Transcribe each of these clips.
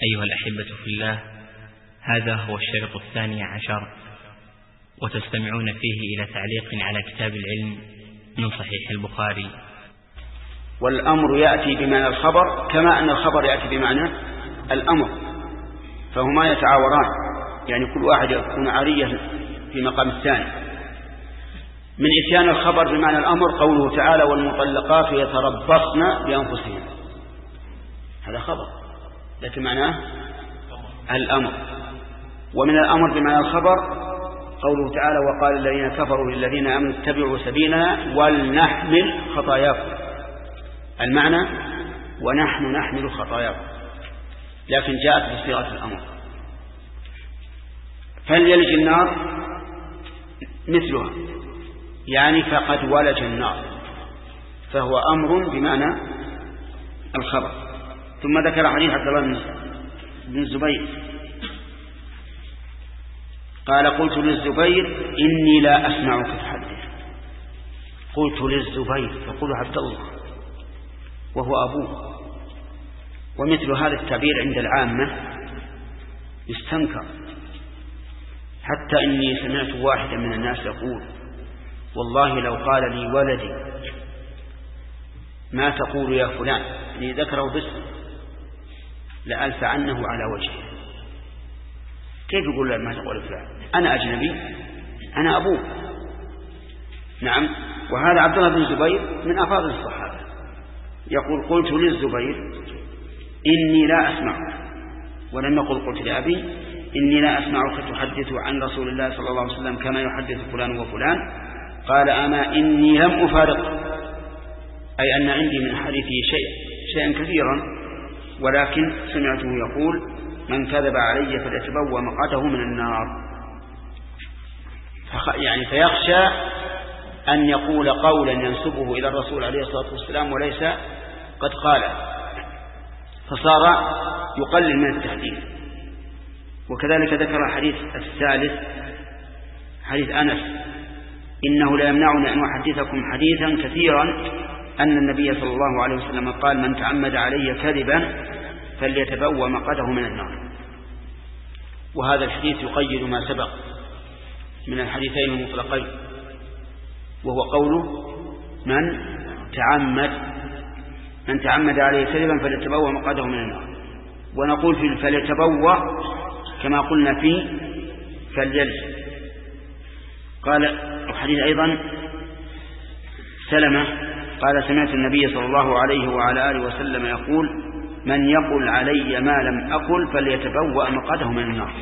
أيها الأحبة في الله، هذا هو الشريط 12، وتستمعون فيه إلى تعليق على كتاب العلم من صحيح البخاري. والأمر يأتي بمعنى الخبر كما أن الخبر يأتي بمعنى الأمر، فهما يتعاوران، يعني كل واحد يكون عاريا في مقام الثاني. من إتيان الخبر بمعنى الأمر قوله تعالى: والمطلقات يتربصن بأنفسهن، هذا خبر لكن معناه الأمر. ومن الأمر بمعنى الخبر قوله تعالى: وقال الذين كفروا للذين آمنوا اتبعوا سبيلنا ولنحمل خطاياكم، المعنى ونحن نحمل خطاياكم، لكن جاءت بصيغة الأمر. فليلج النار مثلها، يعني فقد ولج النار، فهو أمر بمعنى الخبر. ثم ذكر حديث عبد الله بن الزبير قال: قلت للزبير إني لا أسمعك تحدث. قلت للزبير، فقل عبد الله وهو أبوه. ومثل هذا التعبير عند العامة يستنكر، حتى إني سمعت واحدا من الناس يقول: والله لو قال لي ولدي ما تقول يا فلان، يعني ذكره باسمه، لألفعنه على وجهه. كيف يقول له ما تقول فلان؟ أنا أجنبي، أنا أبوه. نعم. وهذا عبد الله بن الزبير من أفاضل الصحابة، يقول: قلت للزبير إني لا أسمعك، ولم يقل قلت لأبي إني لا أسمعك تحدث عن رسول الله صلى الله عليه وسلم كما يحدث فلان وفلان. قال: أما إني لم أفارق، أي أن عندي من حديثه شيئا كثيرا، ولكن سمعته يقول: من كذب علي فليتبوأ مقعده من النار. يعني فيخشى أن يقول قولا ينسبه إلى الرسول عليه الصلاة والسلام وليس قد قال، فصار يقلل من التحديث. وكذلك ذكر الحديث الثالث حديث أنس: إنه لا يمنعني أن أحدثكم حديثا كثيرا أن النبي صلى الله عليه وسلم قال: من تعمد علي كذبا فليتبوأ مقعده من النار. وهذا الحديث يقيد ما سبق من الحديثين المطلقين، وهو قوله: من تعمد عليه كذبا فليتبوأ مقعده من النار. ونقول في فليتبوأ كما قلنا في فليلج. قال الحديث أيضا سلمة قال: سمعت النبي صلى الله عليه وعلى آله وسلم يقول: من يقل علي ما لم أقل فليتبوأ مقعده من النار.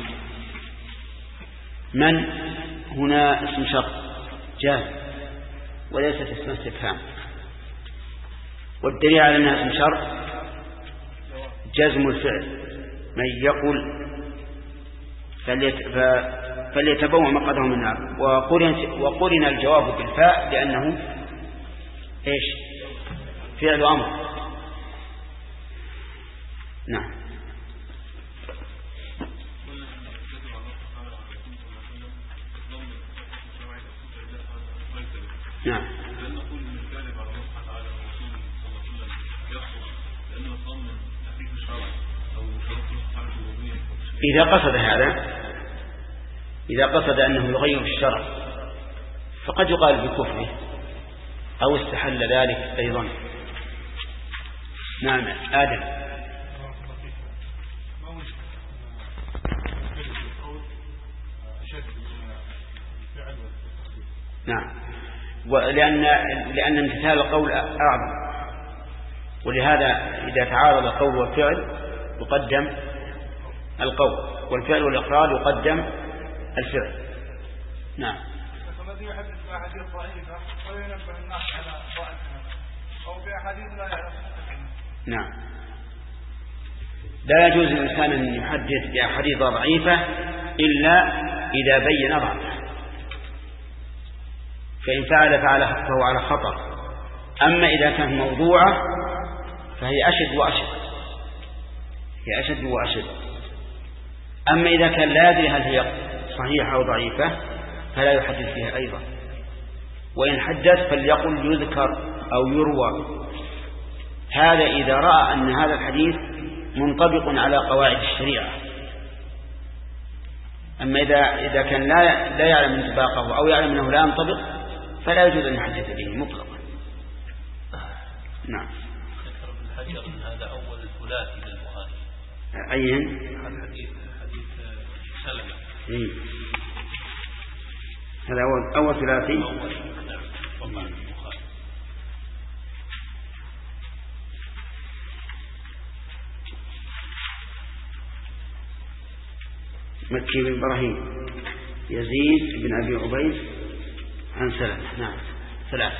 من هنا اسم شرط جاز وليست اسم استفهام، والدليل على أنها اسم شرط جزم الفعل: من يقل فليتبوأ مقعده من النار. وقرن الجواب بالفاء لأنه إيش؟ فعل أمر. نعم. نعم. إذا قصد هذا، إذا قصد أنه يغير الشرع فقد يقال بكفره أو استحل ذلك أيضا. نعم. آدم. نعم. لأن امتثال القول أعظم، ولهذا إذا تعارض القول والفعل يقدم القول، والفعل والإقرار يقدم الفعل. نعم. الذي يحدث بأحاديث ضعيفة وينبه الناس على ضعفها، أو بأحاديث لا يعرف. نعم. لا يجوز للإنسان أن يحدث بأحاديث ضعيفة إلا إذا بين ضعفه، فإن فعل فهو على خطأ. أما إذا كان موضوعة فهي أشد وأشد. أما إذا كان لا يدري هل هي صحيحة أو ضعيفة فلا يحدث فيها أيضا. وإن حدث فليقل يذكر أو يروى. هذا إذا رأى أن هذا الحديث منطبق على قواعد الشريعة. أما إذا كان لا يعلم انطباقه أو يعلم أنه لا ينطبق فلا يجوز أن يحدث به مطلقا. نعم. هذا أول ثلاثي للبخاري. أين؟ حديث سلمة. هذا أول ثلاثي. مكي بن إبراهيم، يزيد بن أبي عبيد عن سلمة. نعم، ثلاثة.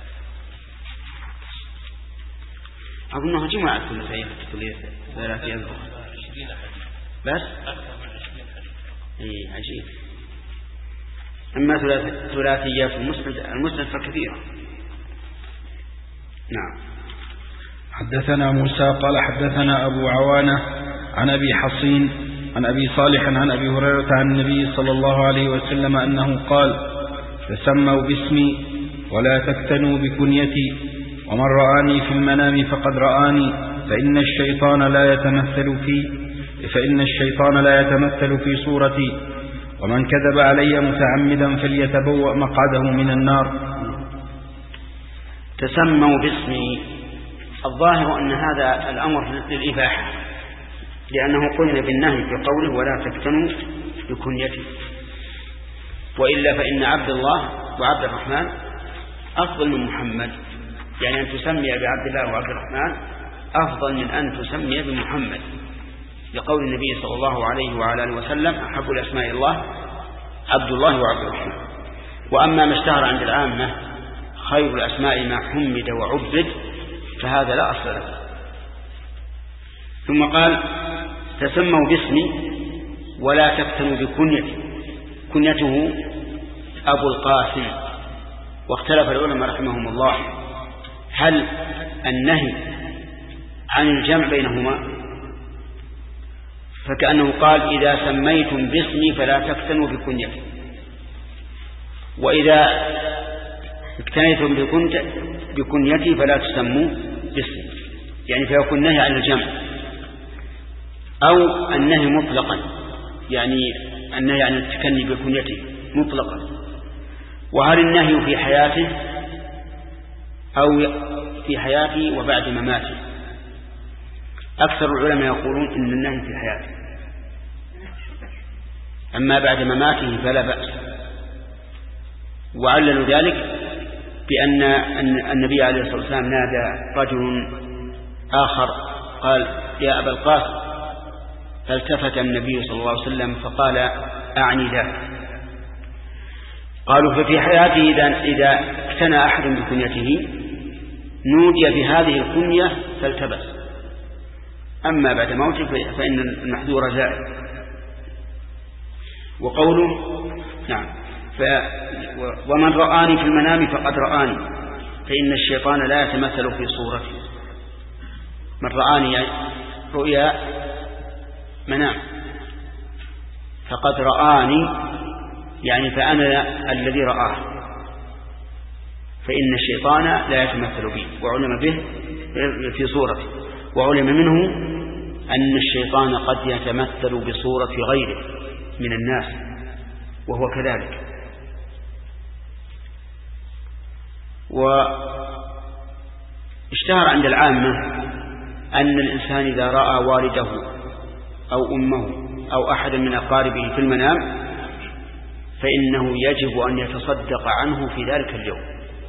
أظنها جماعة كل ثلاثة يذكر بس أكثر من 20 حديث. عجيب. أما ثلاثيات المسند فكثيرة. نعم. حدثنا موسى قال حدثنا أبو عوانة عن أبي حصين عن أبي صالح عن أبي هريرة عن النبي صلى الله عليه وسلم أنه قال: تسموا باسمي ولا تكتنوا بكنيتي، ومن رآني في المنام فقد رآني، فإن الشيطان لا يتمثل في صورتي، ومن كذب علي متعمدا فليتبوأ مقعده من النار. تسموا باسمي، الظاهر أن هذا الأمر للإباحة، لأنه قلنا بالنهي في قوله ولا تكتنوا بكنيتي، وإلا فإن عبد الله وعبد الرحمن أفضل من محمد، يعني أن تسمي بعبد الله وعبد الرحمن أفضل من أن تسمي بمحمد، لقول النبي صلى الله عليه وعلى آله وسلم: أحب الأسماء الله عبد الله وعبد الرحمن. وأما ما اشتهر عند العامة خير الأسماء ما حمد وعبد، فهذا لا أصل له. ثم قال: تسموا باسمي ولا تكتنوا بكنيتي. كنيته أبو القاسم. واختلف العلماء رحمهم الله هل النهي عن الجمع بينهما، فكأنه قال: إذا سميتم باسمي فلا تكتنوا بكنيتي، وإذا اكتنيتم بكنيتي فلا تسموا باسمي، يعني فيكون النهي عن الجمع، أو النهي مطلقا، يعني النهي عن التكني بكنيته مطلقا. وهل النهي في حياته أو في حياته وبعد مماته؟ أكثر العلماء يقولون إن النهي في حياته، أما بعد مماته فلا بأس. وعللوا ذلك بأن النبي عليه الصلاة والسلام نادى رجل آخر قال: يا أبا القاسم، فالتفت النبي صلى الله عليه وسلم فقال: أعني ذاك. قالوا: ففي حياته إذا اكتنى أحد بكنيته نودي بهذه الكنية فالتبس، أما بعد موته فإن المحذور زائد. وقوله: نعم، ومن رآني في المنام فقد رآني، فإن الشيطان لا يتمثل في صورتي. من رآني رؤيا منام، فقد رآني يعني فأنا الذي رآه، فإن الشيطان لا يتمثل بي، وعلم به في صورته. وعلم منه أن الشيطان قد يتمثل بصورة غيره من الناس، وهو كذلك. واشتهر عند العامة أن الإنسان إذا رأى والده أو أمه أو أحد من أقاربه في المنام فإنه يجب أن يتصدق عنه في ذلك اليوم.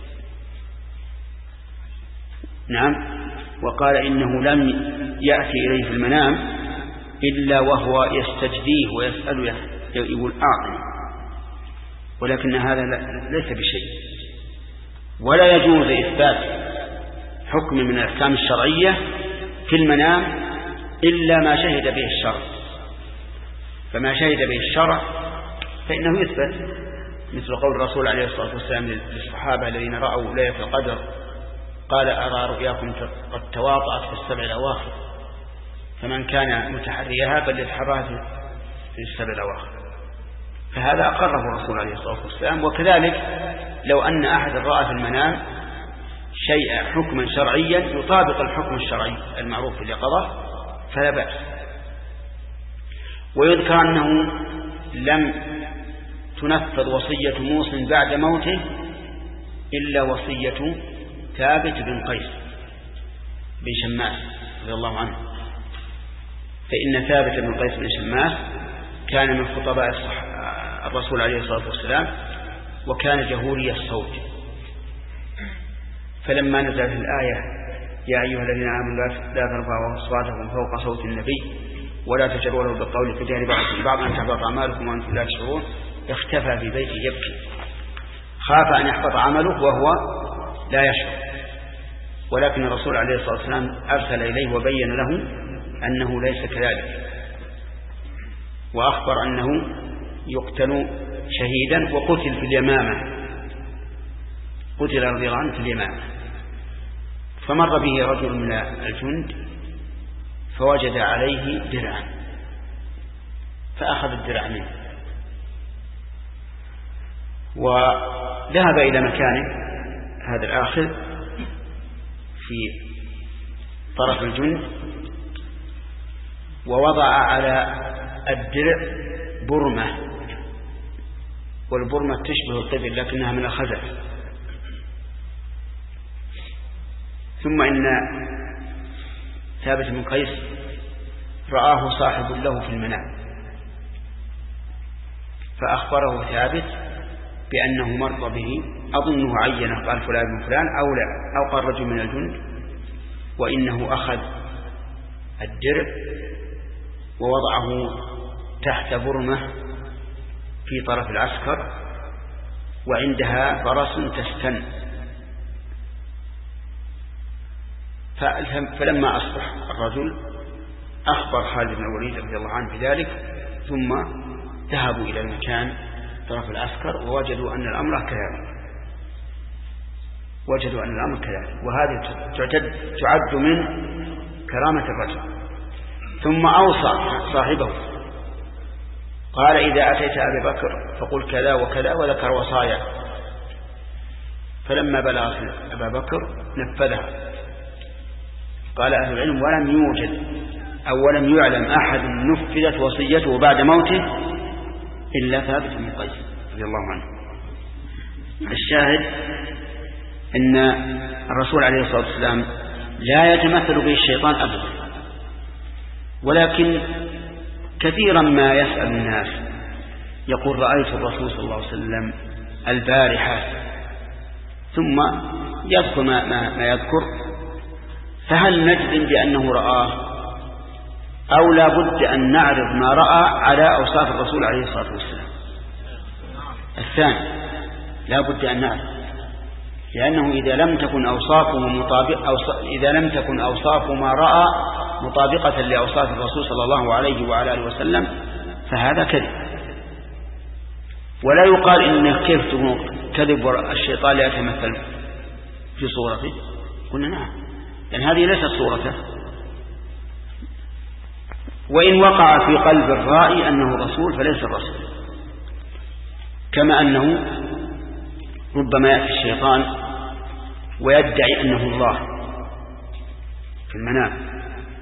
نعم. وقال: إنه لم يأتي إليه في المنام إلا وهو يستجديه ويسأل يقول أعطني، ولكن هذا ليس بشيء. ولا يجوز إثبات حكم من الأحكام الشرعية في المنام إلا ما شهد به الشرع، فما شهد به الشرع فإنه يثبت، مثل قول الرسول عليه الصلاة والسلام للصحابة الذين رأوا ليلة القدر قال: أرى رؤياكم قد تواطأت في السبع الأواخر، فمن كان متحريها فليتحرها في السبع الأواخر. فهذا أقره الرسول عليه الصلاة والسلام. وكذلك لو أن أحد رأى في المنام شيء حكما شرعيا يطابق الحكم الشرعي المعروف في اليقظة فلا بأس. ويذكر أنه لم تنفذ وصية موسى بعد موته إلا وصية ثابت بن قيس بن شماس رضي الله عنه، فإن ثابت بن قيس بن شماس كان من خطباء الرسول عليه الصلاة والسلام، وكان جهوري الصوت. فلما نزلت الآية يا أيها الذين آمنوا لا ترفعوا أصواتكم فوق صوت النبي ولا تجروا له بالقول كجهر بعض أن تحبط أعمالكم وأنتم لا تشعرون، اختفى في بيته يبكي، خاف أن يحبط عمله وهو لا يشعر. ولكن الرسول عليه الصلاة والسلام أرسل إليه وبين له أنه ليس كذلك، وأخبر أنه يقتل شهيدا وقتل في اليمامة، قتل رضي الله عنه في اليمامة. فمر به رجل من الجند فوجد عليه درعا فأخذ الدرع منه وذهب إلى مكانه هذا الآخذ في طرف الجند، ووضع على الدرع برمة، والبرمة تشبه القبل لكنها من الخزف. ثم إن ثابت بن قيس رآه صاحب له في المنام، فأخبره ثابت بأنه مر به، أظنه عينه قال فلان من فلان أو لا، أو قال رجل من الجند، وإنه أخذ الدرع ووضعه تحت برمة في طرف العسكر وعندها فرس تستن. فلما أصبح الرجل أخبر خالد بن الوليد رضي الله عنه بذلك، ثم ذهبوا إلى المكان طرف العسكر ووجدوا أن الأمر كذلك، وهذه تعد من كرامة الرجل. ثم أوصى صاحبه قال إذا أتيت أبي بكر فقل كذا وكذا، وذكر وصايا. فلما بلغ أبا بكر نفذها. قال أهل العلم ولم يوجد أو ولم يعلم أحد نفذت وصيته بعد موته إلا ثابت بن قيس رضي الله عنه. الشاهد أن الرسول عليه الصلاة والسلام لا يتمثل به الشيطان أبدا، ولكن كثيرا ما يسأل الناس يقول رأيت الرسول صلى الله عليه وسلم البارحة، ثم يذكر ما يذكر، فهل نجزم بأنه رآه أو لا بد أن نعرض ما رأى على أوصاف الرسول عليه الصلاة والسلام؟ الثاني لا بد أن نعرض، لأنه إذا لم تكن أوصاف ما رأى مطابقة لأوصاف الرسول صلى الله عليه وعلى آله وسلم فهذا كذب. ولا يقال إنه كيف تكون كذب الشيطان لا يتمثل في صورته. قلنا نعم، لأن هذه ليست صورته. وإن وقع في قلب الرائي أنه رسول فليس الرسول، كما أنه ربما يأتي الشيطان ويدعي أنه الله في المنام.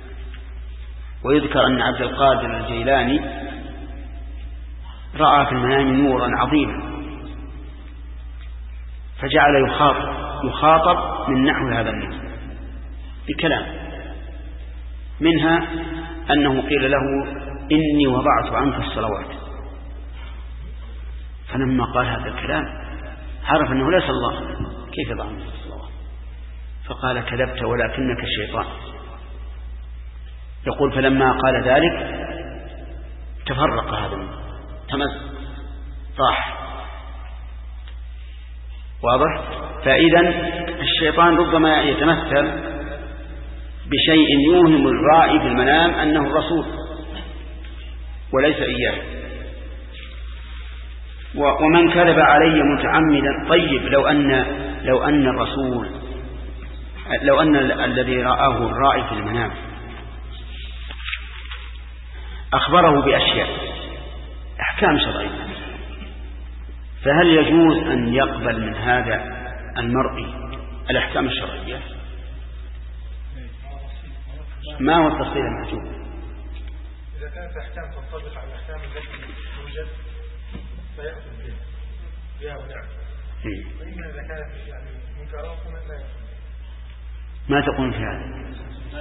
ويذكر أن عبد القادر الجيلاني رأى في المنام نورا عظيما، فجعل يخاطب من نحو هذا النور بكلام، منها أنه قيل له إني وضعت عنك الصلوات، فلما قال هذا الكلام عرف أنه ليس الله، كيف يضع عنك الصلوات؟ فقال كذبت ولكنك الشيطان. يقول فلما قال ذلك تفرق هذا النور، راح. واضح؟ فإذا الشيطان ربما يتمثل بشيء يوهم الرائي في المنام أنه الرسول وليس إياه. ومن كذب علي متعمدا، طيب لو أن الذي رآه الرائي في المنام أخبره بأشياء أحكام شرعية، فهل يجوز أن يقبل من هذا المرء الأحكام الشرعية؟ ما هو التفصيل المحجوب؟ هناك أحكام تنطبق على الأحكام التي توجد فيأخذ بها ونعم. وإما إذا كانت يعني منكرات لا يأخذ. ما تقول في هذا؟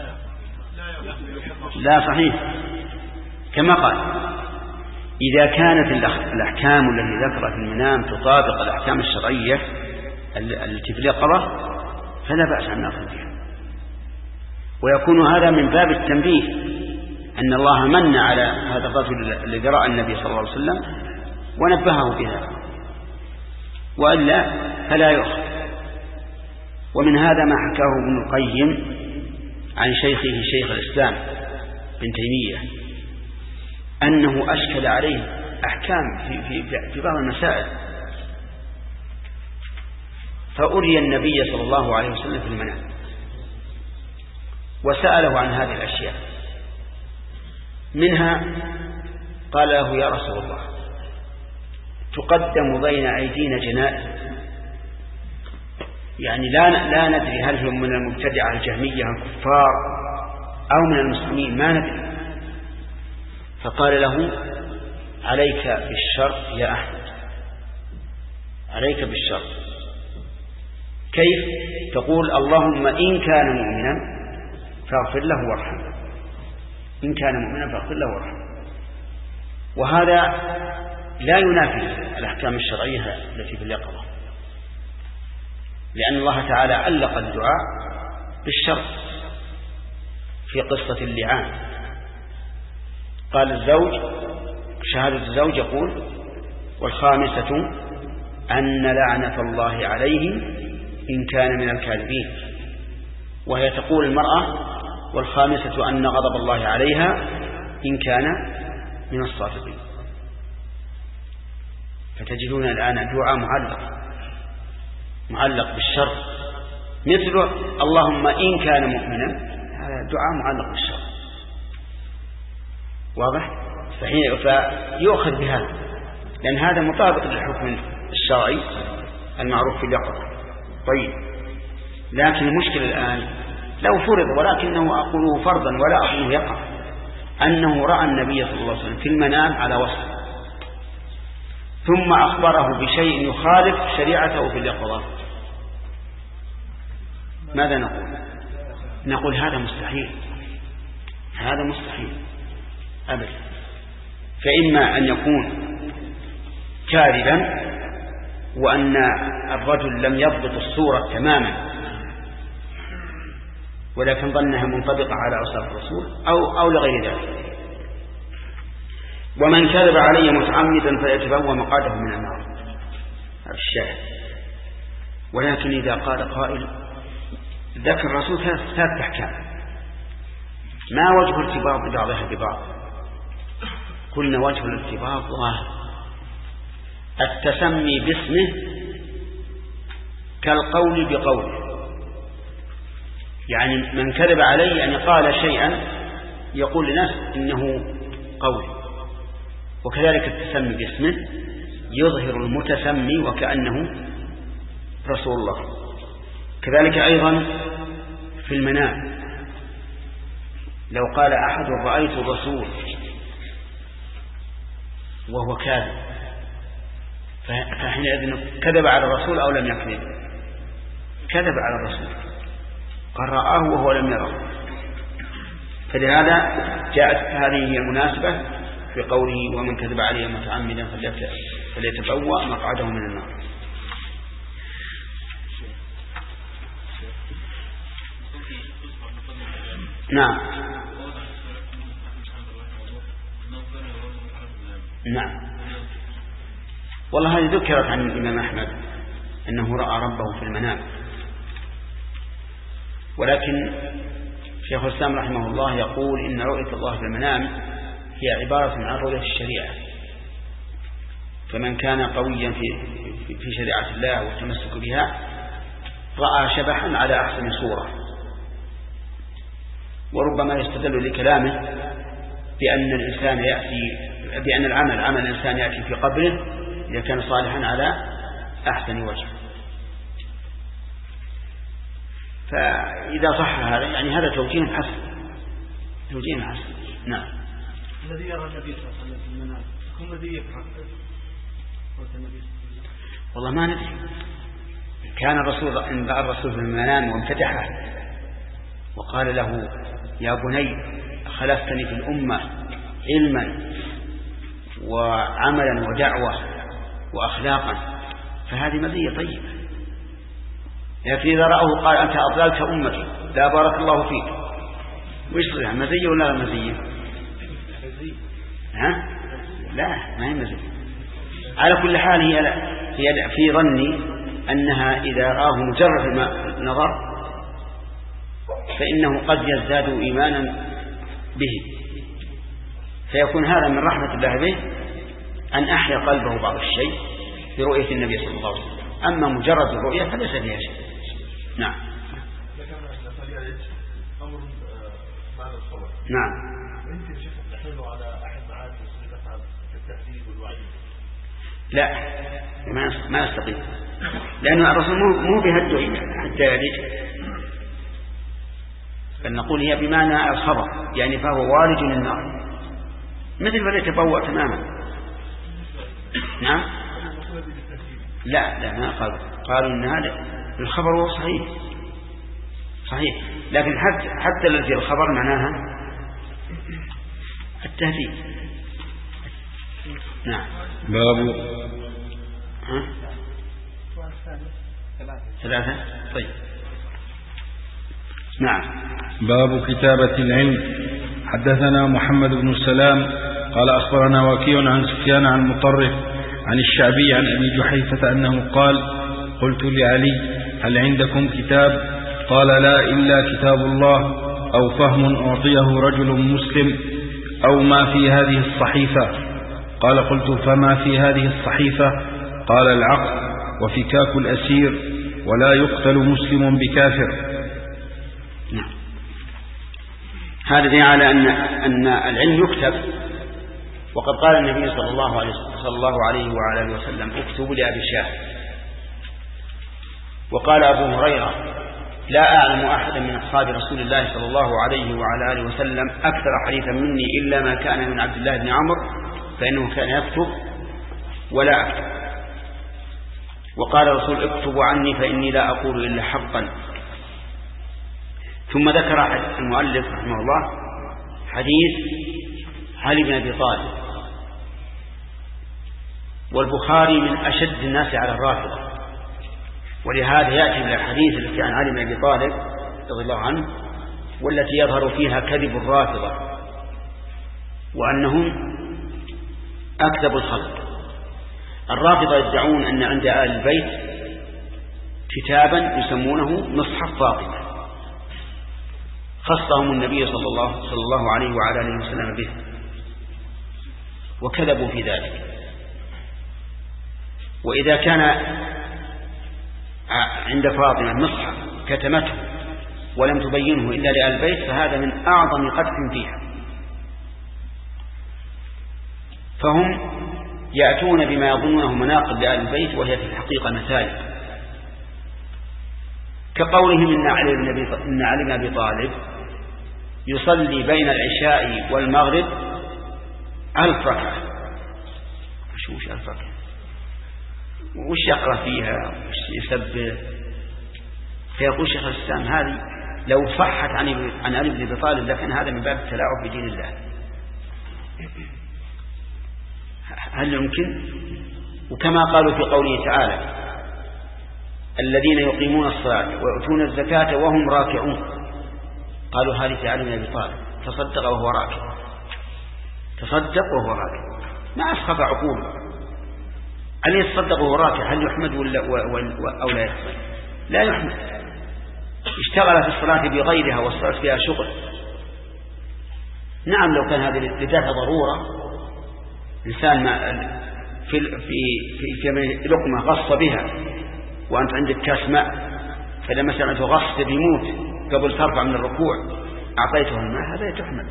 لا صحيح، كما قال إذا كانت الأحكام التي ذكرت في المنام تطابق الأحكام الشرعية التي في اليقظة فلا بأس أن نأخذ بها. ويكون هذا من باب التنبيه أن الله من على هذا الرجل الذي رأى النبي صلى الله عليه وسلم ونبهه بها، وإلا فلا يؤخذ. ومن هذا ما حكاه ابن القيم عن شيخه شيخ الإسلام بن تيمية أنه أشكل عليه أحكام في بعض المسائل، فأري النبي صلى الله عليه وسلم في المنام وسأله عن هذه الأشياء. منها قال له: يا رسول الله، تقدم بين أيدينا جنائز، يعني لا ندري هل هم من المبتدعة الجهمية الكفار أو من المسلمين، ما ندري. فقال له: عليك بالشر يا أحمد، عليك بالشر. كيف؟ تقول: اللهم إن كان مؤمنا فاغفر له وارحمه، إن كان مؤمنا فاغفر له وارحمه. وهذا لا ينافي الأحكام الشرعية التي في اليقظة، لأن الله تعالى علق الدعاء بالشر في قصة اللعان. قال الزوج شهادة الزوج يقول: والخامسة أن لعنة الله عليه إن كان من الكاذبين. وهي تقول المرأة: والخامسة أن غضب الله عليها إن كان من الصادقين. فتجدون الآن دعاء معلق بالشر، مثل اللهم إن كان مؤمنا، هذا دعاء معلق بالشر، واضح؟ فيؤخذ بهذا لأن هذا مطابق للحكم الشرعي المعروف في اليقظة. طيب، لكن المشكلة الآن لو فرض، ولكنه أقوله فرضا ولا أقوله يقع، أنه رأى النبي صلى الله عليه وسلم في المنام على وصف، ثم أخبره بشيء يخالف شريعته في اليقظة، ماذا نقول؟ نقول هذا مستحيل، هذا مستحيل أبدا. فإما أن يكون كاذبا وأن الرجل لم يضبط الصورة تماما ولكن ظنها منطبقة على أوصاف الرسول أو لغير ذلك. ومن كذب علي متعمدا فيتبوأ مقعده من النار، هذا الشاهد. ولكن إذا قال قائل: ذكر الرسول ثلاث أحكام، ما وجه ارتباط بعضها ببعض؟ قلنا وجه الارتباط ظاهر، التسمي باسمه كالقول بقوله، يعني من كذب علي أن قال شيئا يقول لنفسه إنه قولي، وكذلك التسمي باسمه يظهر المتسمي وكأنه رسول الله. كذلك أيضا في المنام، لو قال أحد: رأيت الرسول، وهو كاذب، فحينئذ كذب على الرسول أو لم يكذب؟ كذب على الرسول، قال رآه وهو لم يره. فلهذا جاءت هذه هي المناسبة في قوله: ومن كذب علي متعمدا فليتبوأ مقعده من النار. نعم نعم، والله هذه ذكرت عن الإمام أحمد أنه رأى ربه في المنام، ولكن شيخ الإسلام رحمه الله يقول إن رؤية الله في المنام هي عبارة عن رؤية الشريعة، فمن كان قويا في شريعة الله والتمسك بها رأى شبحا على أحسن صورة. وربما يستدل لكلامه بأن عمل الإنسان يأتي في قبره إذا كان صالحا على أحسن وجه. فإذا صح هذا يعني هذا توجيه حسن. نعم. الذي يرى النبي صلى الله عليه وسلم في المنام هم الذي يفعل النبي صلى الله عليه وسلم. والله ما ندري. كان الرسول إن رأى الرسول في المنام وامتدحه وقال له يا بني خلفتني في الأمة علما وعملا ودعوة وأخلاقا، فهذه مزية طيبة. لكن إذا رأوه قال أنت أضللت أمتي لا بارك الله فيك، وش صلها مزية ولا مزية؟ ها؟ لا ما هي مزية. على كل حال هي في ظني أنها إذا رآه مجرد النظر فإنه قد يزداد إيمانا به، فيكون هذا من رحمة الله به أن أحيا قلبه بعض الشيء برؤية النبي صلى الله عليه وسلم. أما مجرد الرؤية فليس فيها شيء. نعم. نعم. أنت شيخ تحمله على أحد معاني صفة التهديد والوعيد؟ لا ما يستطيع، لأن الرسول مو بهدئ حتى يلج، بل نقول هي بمعنى الخبر، يعني فهو والج للنار مثل فليتبوأ تماما. نعم. لا ما قالوا إن هذا الخبر هو صحيح، لكن حتى الذي الخبر معناها التهديد. نعم. باب 3. طيب. نعم. باب كتابة العلم. حدثنا محمد بن السلام قال أخبرنا وكيع عن سفيان عن مطرف عن الشعبي عن أبي جحيفة أنه قال قلت لعلي هل عندكم كتاب؟ قال لا إلا كتاب الله أو فهم أعطيه رجل مسلم أو ما في هذه الصحيفة. قال قلت فما في هذه الصحيفة؟ قال العقد وفكاك الأسير ولا يقتل مسلم بكافر. نعم. هذا دليل على أن العلم يكتب، وقد قال النبي صلى الله عليه وعلى آله وسلم اكتبوا لأبي الشاه. وقال أبو هريرة لا أعلم أحدا من أصحاب رسول الله صلى الله عليه وعلى آله وسلم أكثر حديثا مني إلا ما كان من عبد الله بن عمرو فإنه كان يكتب ولا أكتب. وقال الرسول اكتبوا عني فإني لا أقول إلا حقا. ثم ذكر المؤلف رحمه الله حديث علي بن أبي طالب، والبخاري من أشد الناس على الرافضة، ولهذا يأتي من الحديث التي عن علي بن أبي طالب رضي الله عنه والتي يظهر فيها كذب الرافضة وأنهم أكذب الخلق. الرافضة يدعون أن عند آل البيت كتابا يسمونه مصحف فاطمة خصهم النبي صلى الله عليه وعلى آله وسلم به، وكذبوا في ذلك. وإذا كان عند فاطمة مصحف كتمته ولم تبينه إلا لآل البيت فهذا من أعظم قدح فيها. فهم يأتون بما يظنونه مناقب لآل البيت وهي في الحقيقة مسالك، كقولهم إن علي بن أبي طالب يصلي بين العشاء والمغرب 1000 ركعة. وش 1000 ركعة؟ وش يقرأ فيها وش يسبح؟ فيقول شيخ الإسلام هذه لو صحت عن علي بن أبي طالب لكن هذا من باب التلاعب بدين الله. هل يمكن؟ وكما قالوا في قوله تعالى الذين يقيمون الصلاة ويؤتون الزكاة وهم راكعون، قالوا هذه في علي بن أبي طالب تصدق وهو راكع، تصدق وهو راكع، ما أسخف عقوله. هل يتصدق وهو راكع هل يحمد أو لا يحمد؟ لا يحمد. اشتغل في الصلاة بغيرها والصلاة فيها شغل. نعم لو كان هذا لذات ضرورة، إنسان ما في لقمة غص بها وأنت عندك كاس ماء، فلما سمعته غص بيموت قبل ترفع من الركوع أعطيته الماء، هذا تحمد.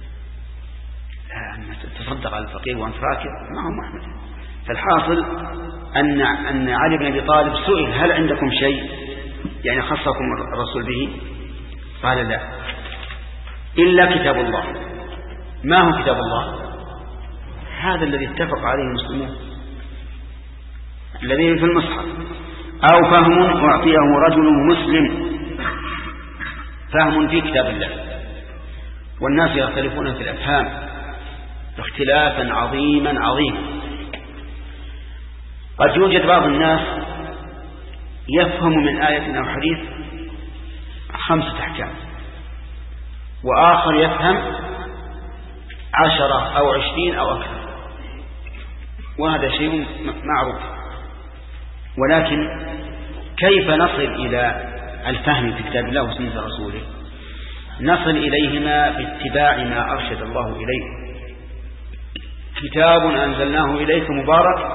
لا تصدق على الفقير وأنت راكع ما هو محمد. فالحاصل أن علي بن أبي طالب سئل هل عندكم شيء يعني خصكم الرسول به؟ قال لا إلا كتاب الله ما هو كتاب الله؟ هذا الذي اتفق عليه المسلمون الذي في المصحف. أو فهم أعطيه رجل مسلم، فهم في كتاب الله. والناس يختلفون في الأفهام اختلافا عظيما عظيما. قد يوجد بعض الناس يفهم من آية أو حديث 5 أحكام، وآخر يفهم 10 أو 20 أو أكثر، وهذا شيء معروف. ولكن كيف نصل إلى الفهم في كتاب الله وسنة رسوله؟ نصل إليهما باتباع ما أرشد الله إليه. كتاب أنزلناه إليك مبارك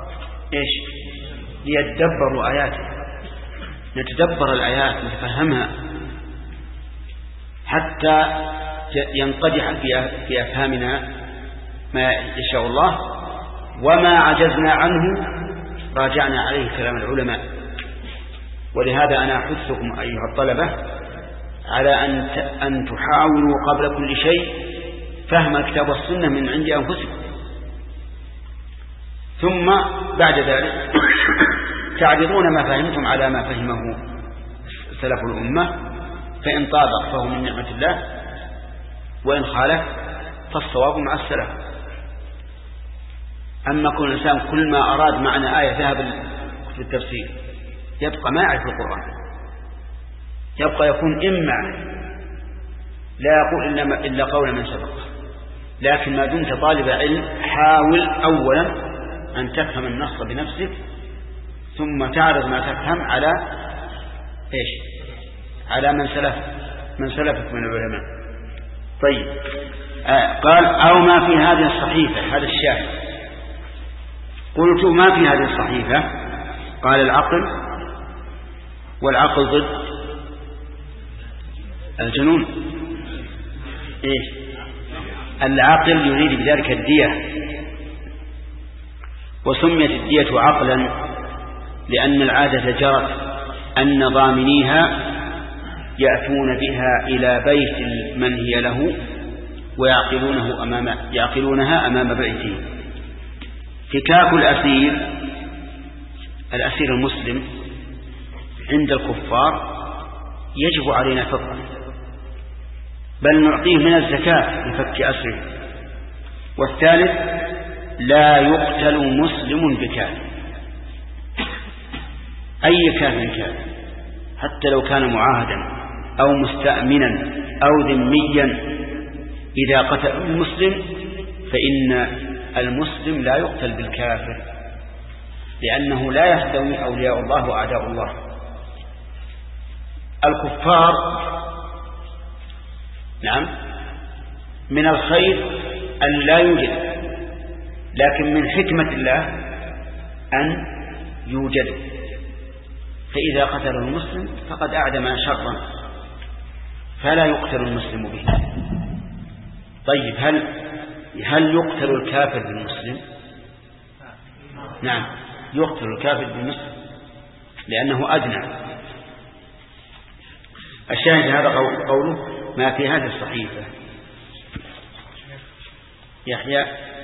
ليدبروا آياته، نتدبر الآيات نتفهمها حتى ينقدح في أفهامنا ما يشاء الله، وما عجزنا عنه راجعنا عليه كلام العلماء. ولهذا أنا أحثكم أيها الطلبة على أن تحاولوا قبل كل شيء فهم الكتاب والسنة من عند أنفسكم، ثم بعد ذلك تعرضون ما فهمتم على ما فهمه سلف الأمة، فإن طابق فهو من نعمة الله، وإن خالف فالصواب مع السلف. أما كل إنسان كل ما أراد معنى آية ذهب في التفسير يبقى ما يعرف القرآن، يبقى يكون إما لا يقول إلا قول من سبقه. لكن ما دمت طالب علم حاول أولا أن تفهم النص بنفسك، ثم تعرض ما تفهم على على من سلفك من العلماء. طيب قال أو ما في هذه الصحيفة، هذا الشاهد. قلت ما في هذه الصحيفة؟ قال العقل، والعقل ضد الجنون. العقل يريد بذلك الدية، وسميت الدية عقلا لأن العادة جرت أن ضامنيها يأتون بها إلى بيت من هي له ويعقلونها أمام بيته. فكاك الأسير المسلم عند الكفار يجب علينا فقه، بل نعطيه من الزكاة لفك أسره. والثالث لا يقتل مسلم بكافر، أي كافر كان، حتى لو كان معاهدا أو مستأمنا أو ذميا، إذا قتل المسلم فإن المسلم لا يقتل بالكافر، لأنه لا يستوي أولياء الله وأعداء الله. الكفار نعم من الخير أن لا يوجد، لكن من حكمة الله أن يوجد، فإذا قتله المسلم فقد أعدم شرا فلا يقتل المسلم به. طيب هل يقتل الكافر بالمسلم؟ نعم يقتل الكافر بالمسلم لأنه أدنى. الشاهد هذا قوله ما في هذه الصحيفة. يحيى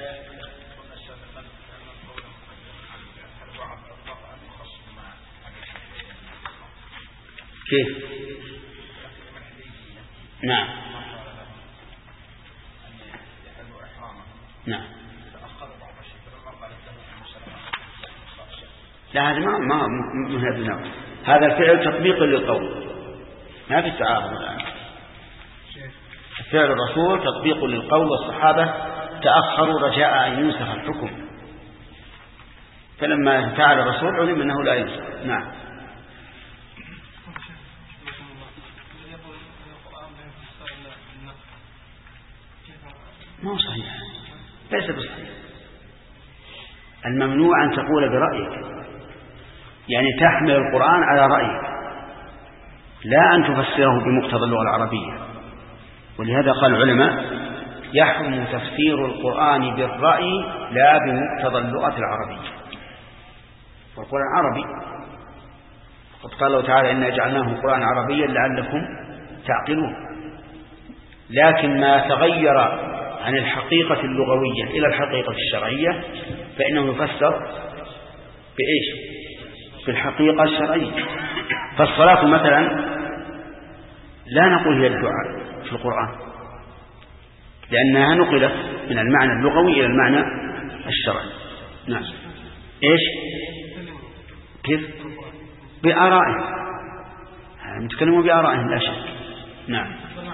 كيف؟ نعم نعم. لا هذا ما مهدنا، هذا الفعل تطبيق للقول، ما في تعارض الآن. فعل الرسول تطبيق للقول، والصحابة تأخروا رجاء أن ينسخ الحكم، فلما فعل الرسول علم أنه لا ينسخ. نعم. ما هو صحيح، ليس بصحيح. الممنوع أن تقول برأيك، يعني تحمل القرآن على رأيك، لا أن تفسره بمقتضى اللغة العربية. ولهذا قال العلماء يحرم تفسير القرآن بالرأي لا بمقتضى اللغة العربية، والقرآن عربي. قد قال الله تعالى إنا جعلناه قرآن عربيا لعلكم تعقلون. لكن ما تغير عن الحقيقة اللغوية إلى الحقيقة الشرعية فإنه يفسر بإيش؟ بالحقيقة الشرعية. فالصلاة مثلا لا نقول هي الدعاء في القرآن لأنها نقلت من المعنى اللغوي إلى المعنى الشرعي. نعم. إيش؟ كيف؟ بآرائهم، نتكلم بآرائهم لا شك. نعم.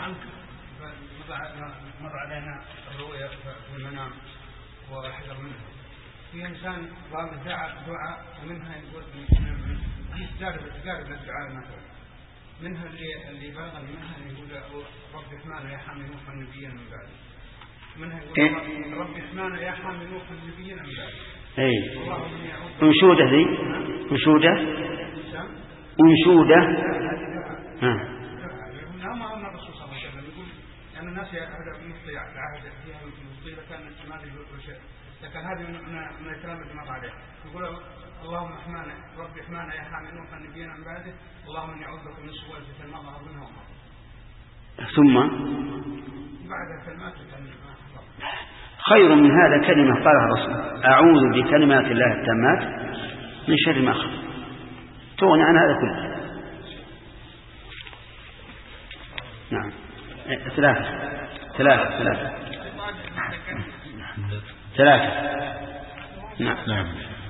مر علينا الرؤيا في المنام والحذر منها. في إنسان قام دعاء ومنها يقول تجارب الدعاء مثلا منها اللي بلغ منها يقول رب احمانا يا حامي نوح النبيين من بعد، منها يقول رب احمانا يا حامي نوح النبيين من بعد. اي انشوده ذي انشوده ما أن الرسول صلى الله عليه وسلم يقول أن الناس هذا مصطلح العهد فيها مصطلح كان ما في شيء، لكن هذه من الكلام اللي مر عليه يقول اللهم احمانا رب احمانا يا حامي نوح النبيين من بعده اللهم اني اعوذ بك من سوء الفتن ما ظهر منها وما ثم بعد كلمات خير من هذا كلمة قالها الرسول أعوذ بكلمات الله التامات من شر ما خلق، تغني عن هذا كله. نعم. ثلاثة. نعم.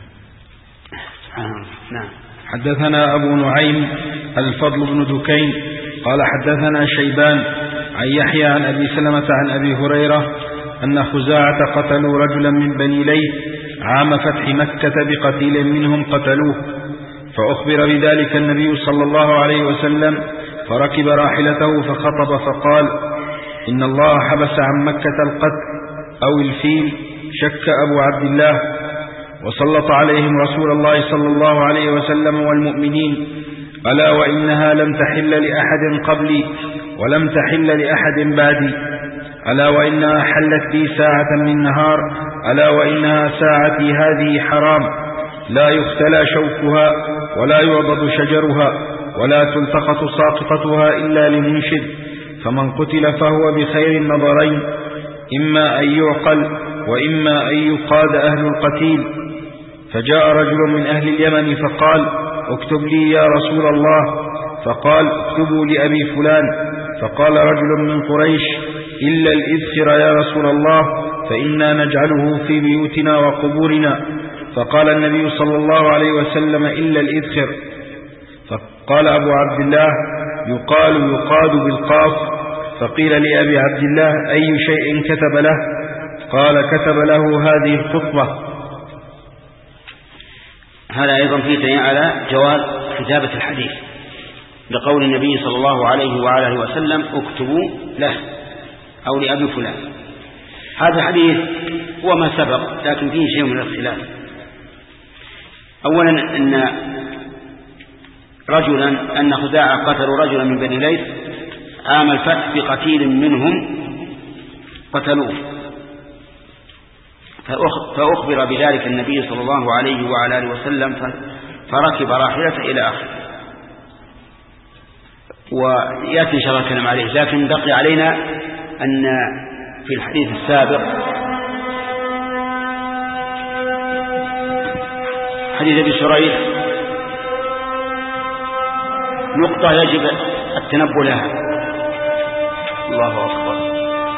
حدثنا أبو نعيم الفضل بن دكين قال حدثنا شيبان عن يحيى عن أبي سلمة عن أبي هريرة أن خزاعة قتلوا رجلا من بني ليث عام فتح مكة بقتيل منهم قتلوه، فأخبر بذلك النبي صلى الله عليه وسلم فركب راحلته فخطب فقال إن الله حبس عن مكة القتل أو الفيل شك أبو عبد الله، وسلط عليهم رسول الله صلى الله عليه وسلم والمؤمنين، ألا وإنها لم تحل لأحد قبلي ولم تحل لأحد بعدي، ألا وإنها حلت بي ساعة من نهار، ألا وإنها ساعتي هذه حرام لا يختلى شوكها ولا يعضد شجرها ولا تلتقط ساقطتها إلا لمنشد، فمن قتل فهو بخير النظرين إما أن يعقل وإما أن يقاد أهل القتيل. فجاء رجل من أهل اليمن فقال اكتب لي يا رسول الله، فقال اكتبوا لأبي فلان. فقال رجل من قريش إلا الإذخر يا رسول الله فإنا نجعله في بيوتنا وقبورنا. فقال النبي صلى الله عليه وسلم إلا الإذخر. فقال أبو عبد الله يقاد بالقاف. فقيل لأبي عبد الله أي شيء كتب له؟ قال كتب له هذه الخطبة. هذا أيضا فيه دليل على جواز كتابة الحديث لقول النبي صلى الله عليه وآله وسلم اكتبوا له أو لأبي فلان. هذا الحديث هو ما سبق لكن فيه شيء من الاختلاف. أولا أن خزاعة قتلوا رجلا من بني ليث عام الفتح بقتيل منهم قتلوه، فأخبر بذلك النبي صلى الله عليه وعلى آله وسلم فركب راحلته إلى آخره. ويأتي إن شاء الله الكلام عليه، لكن بقي علينا أن في الحديث السابق حديث أبي شريح نقطة يجب التنبه لها. الله أكبر.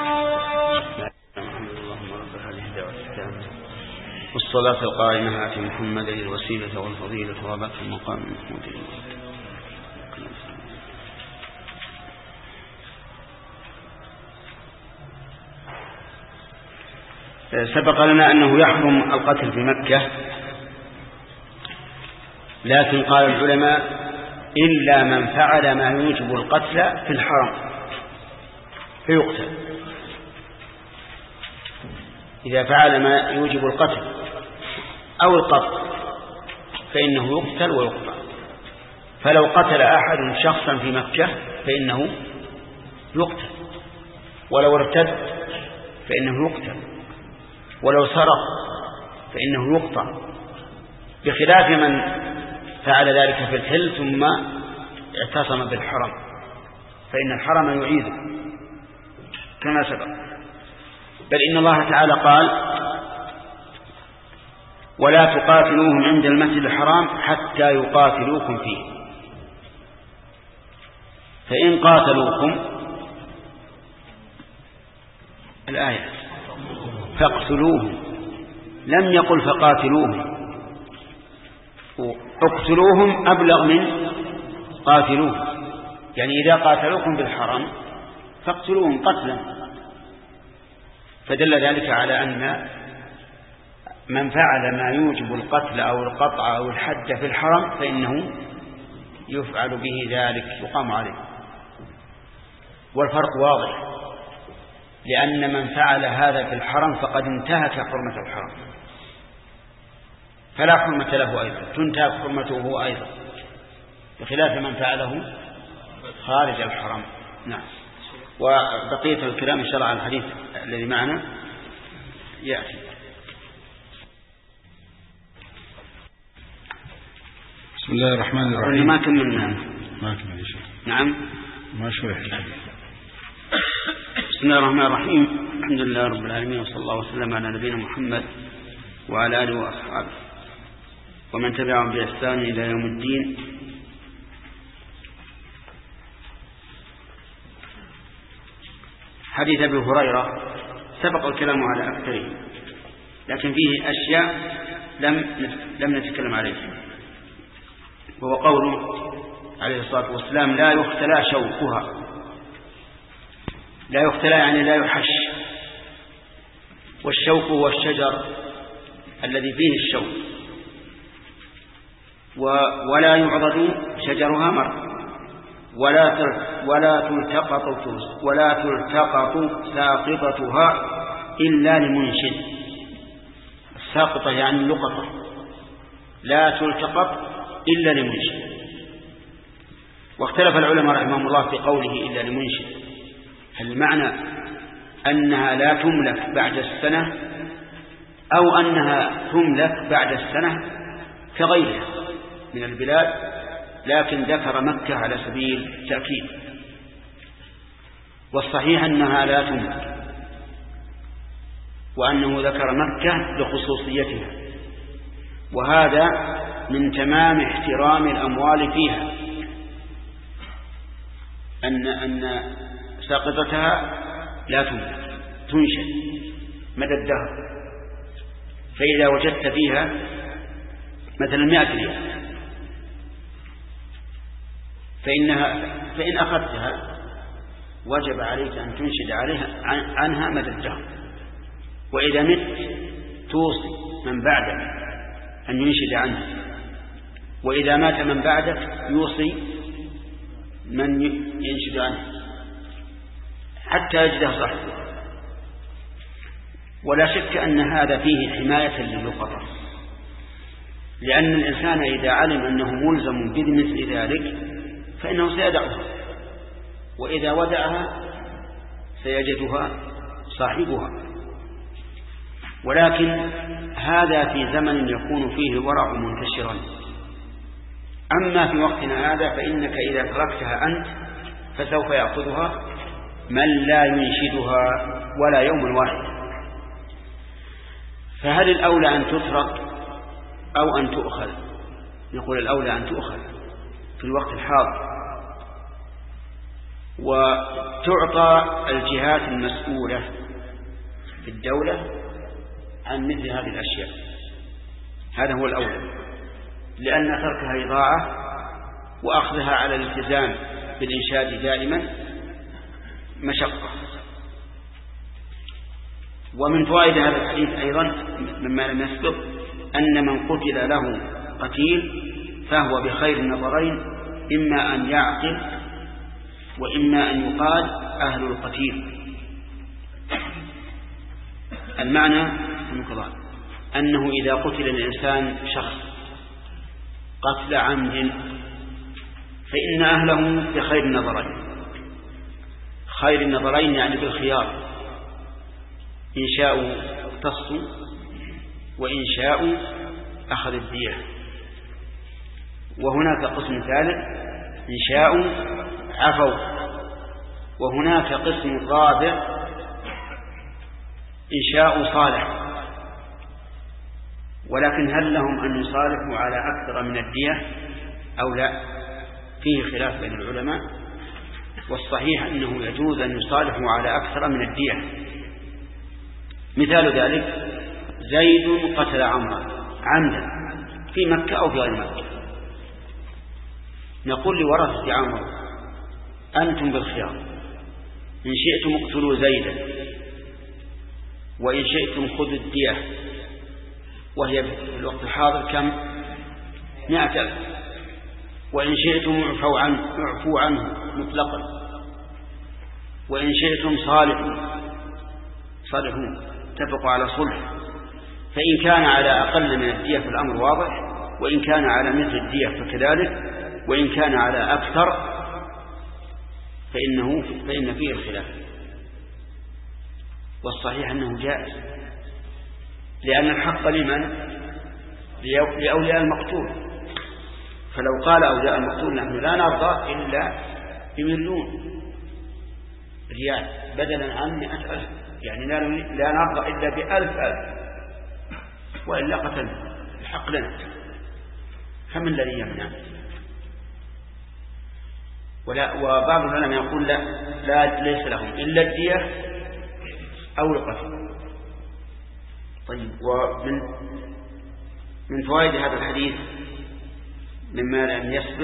والصلاة القائمة آت محمد الوسيلة والفضيلة وبعث المقام محمود. سبق لنا أنه يحرم القتل في مكة، لكن قال العلماء إلا من فعل ما يوجب القتل في الحرم فيقتل. إذا فعل ما يوجب القتل أو القتل فإنه يقتل ويقطع. فلو قتل أحد شخصا في مكة فإنه يقتل، ولو ارتد فإنه يقتل، ولو سرق فإنه يقطع، بخلاف من فعل ذلك في الحل ثم اعتصم بالحرم فإن الحرم يعيده كما سبق. بل إن الله تعالى قال ولا تقاتلوهم عند المسجد الحرام حتى يقاتلوكم فيه. فإن قاتلوكم الآية فاقتلوهم، لم يقل فقاتلوهم، اقتلوهم أبلغ من قاتلوهم، يعني إذا قاتلوكم بالحرام فاقتلوهم قتلا. فدل ذلك على أن من فعل ما يوجب القتل أو القطع أو الحد في الحرم فإنه يفعل به ذلك، يقام عليه. والفرق واضح، لأن من فعل هذا في الحرم فقد انتهك حرمة الحرم، فلا حرمة له أيضا، تنتهك حرمته هو أيضا، بخلاف من فعله خارج الحرم. نعم. وبقية الكلام إن شاء الله على الحديث الذي معنا يأتي. بسم الله الرحمن الرحيم. ما كملنا. ما كمل شيء. نعم. ما شوي الحديث. بسم الله الرحمن الرحيم. الحمد لله رب العالمين، وصلى الله وسلم على نبينا محمد وعلى آله وأصحابه ومن تبعهم بإحسان إلى يوم الدين. حديث أبي هريرة سبق الكلام على أكثره، لكن فيه أشياء لم نتكلم عليها، وهو قوله عليه الصلاة والسلام لا يختلى شوكها. لا يختلى يعني لا يحش، والشوك هو الشجر الذي فيه الشوك، ولا يعضد شجرها مر، ولا تلتقط ساقطتها إلا لمنشد. الساقطة يعني اللقطة، لا تلتقط إلا لمنشد. واختلف العلماء رحمهم الله في قوله إلا لمنشد، هل المعنى أنها لا تملك بعد السنة أو أنها تملك بعد السنة كغيرها من البلاد، لكن ذكر مكة على سبيل التأكيد، والصحيح أنها لا تملك، وأنه ذكر مكة لخصوصيتها، وهذا من تمام احترام الأموال فيها، أن ساقطتها لا تملك، تنشد مدى الدهر. فإذا وجدت فيها مثلا 100 ريال فإن أخذتها وجب عليك أن تنشد عنها مدى الدهر. وإذا مت توصي من بعدك أن ينشد عنها، وإذا مات من بعدك يوصي من ينشد عنها حتى يجده صاحبه. ولا شك أن هذا فيه حماية للقطع، لأن الإنسان إذا علم أنه ملزم بمثل ذلك فإنه سيدعها، وإذا ودعها سيجدها صاحبها. ولكن هذا في زمن يكون فيه الورع منتشرا. أما في وقتنا هذا فإنك إذا تركتها أنت فسوف يأخذها من لا ينشدها ولا يوم واحد. فهل الأولى أن تترك أو أن تؤخذ؟ نقول الأولى أن تؤخذ في الوقت الحاضر، وتعطى الجهات المسؤولة في الدولة عن مثل هذه الأشياء. هذا هو الأولى، لأن تركها إضاعة، وأخذها على الالتزام بالإنشاد دائما مشقة. ومن فوائد هذا الحديث أيضا مما لم يسبق أن من قتل له قتيل فهو بخير النظرين، إما أن يعقل وإما أن يقال أهل القتيل. المعنى أنه إذا قتل الإنسان شخص قتل عمد فإن أهله بخير النظرين. خير النظرين يعني بالخيار، إن شاءوا اقتصوا وإن شاءوا أخذ الدية. وهناك قسم ثالث إن شاءوا عفوا، وهناك قسم رابع شاءوا صالح، ولكن هل لهم أن يصالحوا على أكثر من الدية أو لا؟ فيه خلاف بين العلماء، والصحيح أنه يجوز أن يصالحوا على أكثر من الدية. مثال ذلك زيد قتل عمرا عمدا في مكة أو في غير مكة، نقول لورثة عمرو أنتم بالخيار، إن شئتم اقتلوا زيدا، وإن شئتم خذوا الدية، وهي في الوقت الحاضر كم؟ 100,000، وإن شئتم اعفوا عنه مطلقا، وإن شئتم صالحون اتفقوا على صلح. فإن كان على أقل من الدية فالأمر واضح، وإن كان على مثل الدية فكذلك، وإن كان على أكثر فإن فيه الخلاف. والصحيح أنه جائز، لأن الحق لمن؟ لأولياء المقتول. فلو قال أولياء المقتول نحن لا نرضى إلا ب1,000,000 ريال بدلا عن 100,000، يعني لا نرضى إلا ب1,000,000، وإلا قتلنا، الحق لنا، فمن الذي يمنع؟ وبعض العلماء يقول لا ليس لهم إلا الدية أو القتل. طيب، ومن فوائد هذا الحديث مما لم يسبق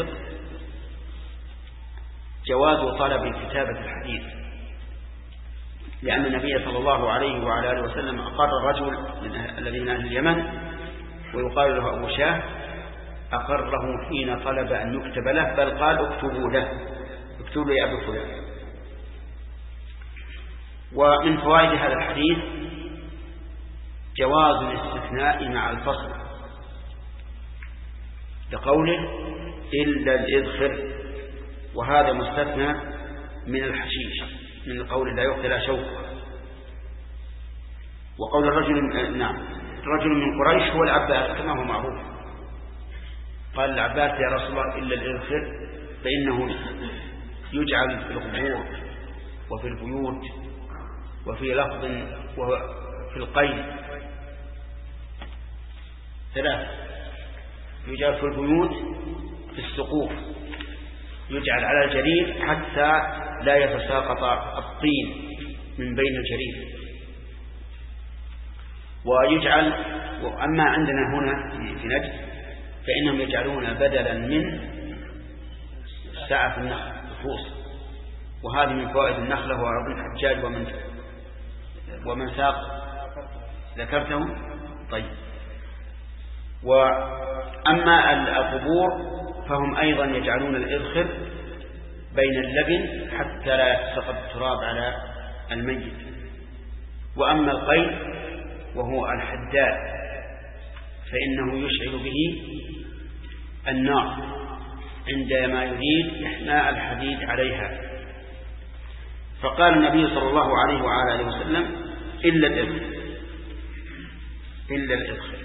جواز طلب كتابة الحديث، لأن النبي صلى الله عليه وعلى آله وسلم أقر رجل الذي من أهل اليمن ويقال له أبو شاه، أقره حين طلب أن يكتب له، بل قال اكتبوا له، اكتبوا يا أبو فلان. ومن فوائد هذا الحديث جواز الاستثناء مع الفصل، لقوله إلا الإذخر، وهذا مستثنى من الحشيش، من القول لا يقتل شوكه. وقول الرجل من قريش هو العباس كما هو معروف، قال العباس يا رسول الله إلا الإذخر فإنه يجعل في القبور وفي البيوت وفي لفظ وفي القيد 3، يجعل في البيوت في السقوف، يجعل على الجريد حتى لا يتساقط الطين من بين الجريد، ويجعل. وأما عندنا هنا في نجد فإنهم يجعلون بدلا من سعف النخل الفوس، وهذه من فوائد النخلة. وابن الحجاج ومن ساق ذكرته. طيب، وأما القبور فهم أيضا يجعلون الإذخر بين اللبن حتى لا يتسقط التراب على الميت. وأما القيد وهو الحداد فإنه يشعل به النار عندما يريد إحماء الحديد عليها. فقال النبي صلى الله عليه وعلى آله وسلم إلا الإذخر.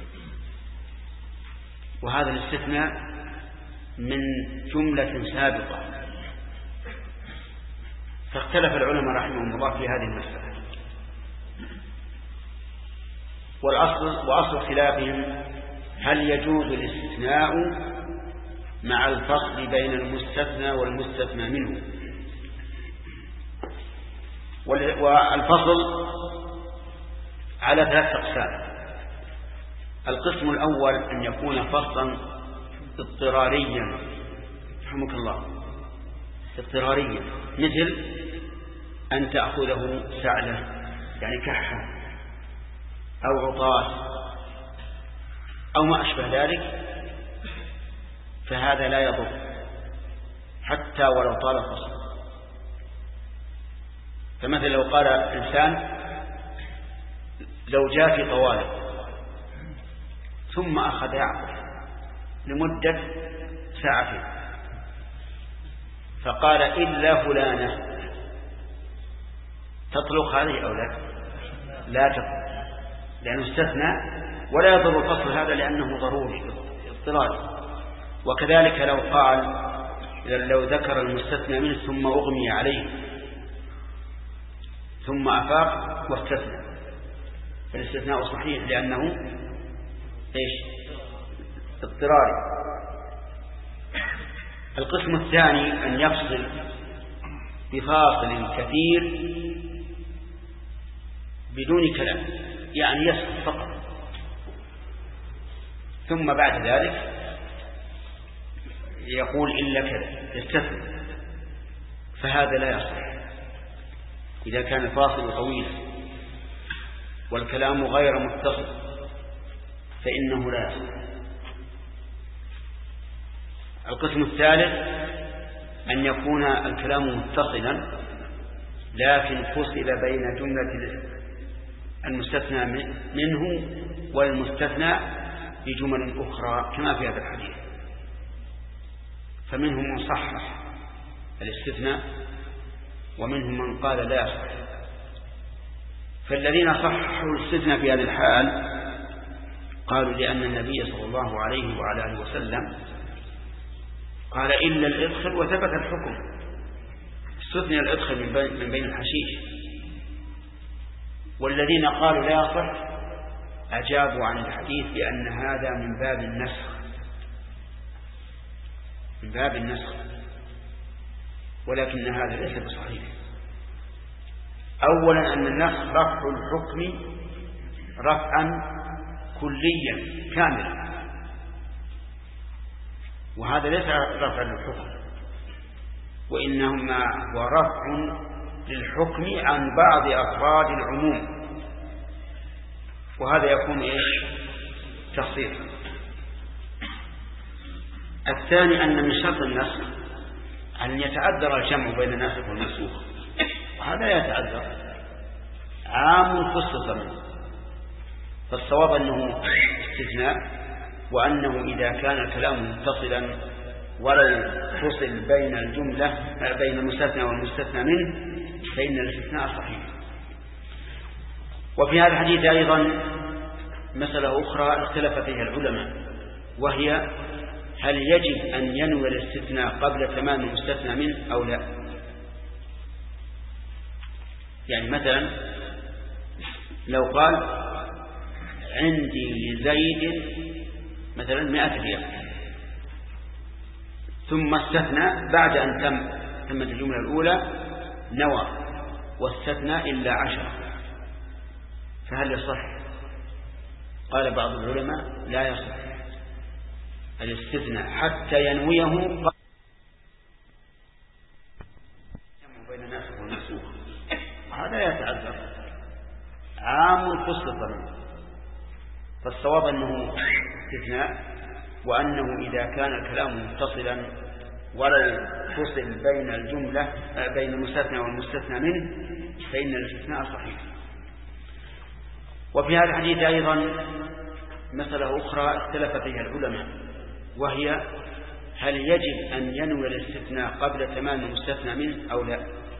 وهذا الاستثناء من جملة سابقة، فاختلف العلماء رحمهم الله في هذه المسألة. وأصل خلافهم هل يجوز الاستثناء مع الفصل بين المستثنى والمستثنى منه. والفصل على 3 أقسام. القسم الأول أن يكون فصلا اضطراريا، رحمك الله، اضطراريا، مثل أن تأخذه سعلة يعني كحة أو عطاس أو ما أشبه ذلك، فهذا لا يضر حتى ولو طال الفصل. فمثلا لو قال إنسان لو جاء في طوالب ثم أخذ يعطف لمدة ساعة فقال إلا فلانة، تطلق هذه أو لا تطلق، لأنه استثنى ولا يضر الفصل هذا لأنه ضروري اضطراري. وكذلك لو ذكر المستثنى منه ثم أغمي عليه ثم أفاق واستثنى فالاستثناء صحيح لأنه إيش؟ اضطراري. القسم الثاني أن يفصل بفاصل كثير بدون كلام، يعني يسكت فقط، ثم بعد ذلك يقول إلا كذا يستثني، فهذا لا يصح. إذا كان الفاصل طويل والكلام غير متصل فإنه لا يصح. القسم الثالث أن يكون الكلام متصلا لكن فصل بين جملة المستثنى منه والمستثنى بجمل أخرى كما في هذا الحديث، فمنهم من صحح الاستثناء ومنهم من قال لا يصح. فالذين صححوا الاستثناء في هذه الحال قالوا لأن النبي صلى الله عليه وعلى آله وسلم قال إلا الإدخل وثبت الحكم، استثنى الإدخل من بين الحشيش. والذين قالوا لا يصح أجابوا عن الحديث بأن هذا من باب النسخ، من باب النسخ، ولكن هذا ليس بصحيح. أولا أن النسخ رفع الحكم رفعا كليا كاملا، وهذا ليس رفع للحكم، وإنما هو رفع للحكم عن بعض أفراد العموم، وهذا يكون إيش؟ تخصيص. الثاني أن من شرط النسخ أن يتعذر الجمع بين الناسخ والمنسوخ، وهذا لا يتعذر، عام خصص منه. فالصواب أنه استثناء، وأنه إذا كان الكلام متصلا ولا فصل بين الجملة بين المستثنى والمستثنى منه فإن الاستثناء صحيح. وفي هذا الحديث أيضا مسألة أخرى اختلف فيها العلماء، وهي هل يجب أن ينوي الاستثناء قبل تمام المستثنى منه أو لا؟ يعني مثلا لو قال عندي لزيد مثلا 100 ريال، ثم استثنى بعد أن تمت الجملة الأولى نوى واستثنى إلا 10، فهل يصح؟ قال بعض العلماء لا يصح الاستثناء حتى ينويه بين الناسخ والمنسوخ، وهذا يتعذر، عام خصص منه. فالصواب أنه استثناء، وأنه إذا كان الكلام متصلا ولا فصل بين الجملة بين المستثنى والمستثنى منه فإن الاستثناء صحيح. وفي هذا الحديث أيضا مسألة أخرى اختلف فيها العلماء، وهي هل يجب أن ينوي الاستثناء قبل تمام المستثنى منه أو لا؟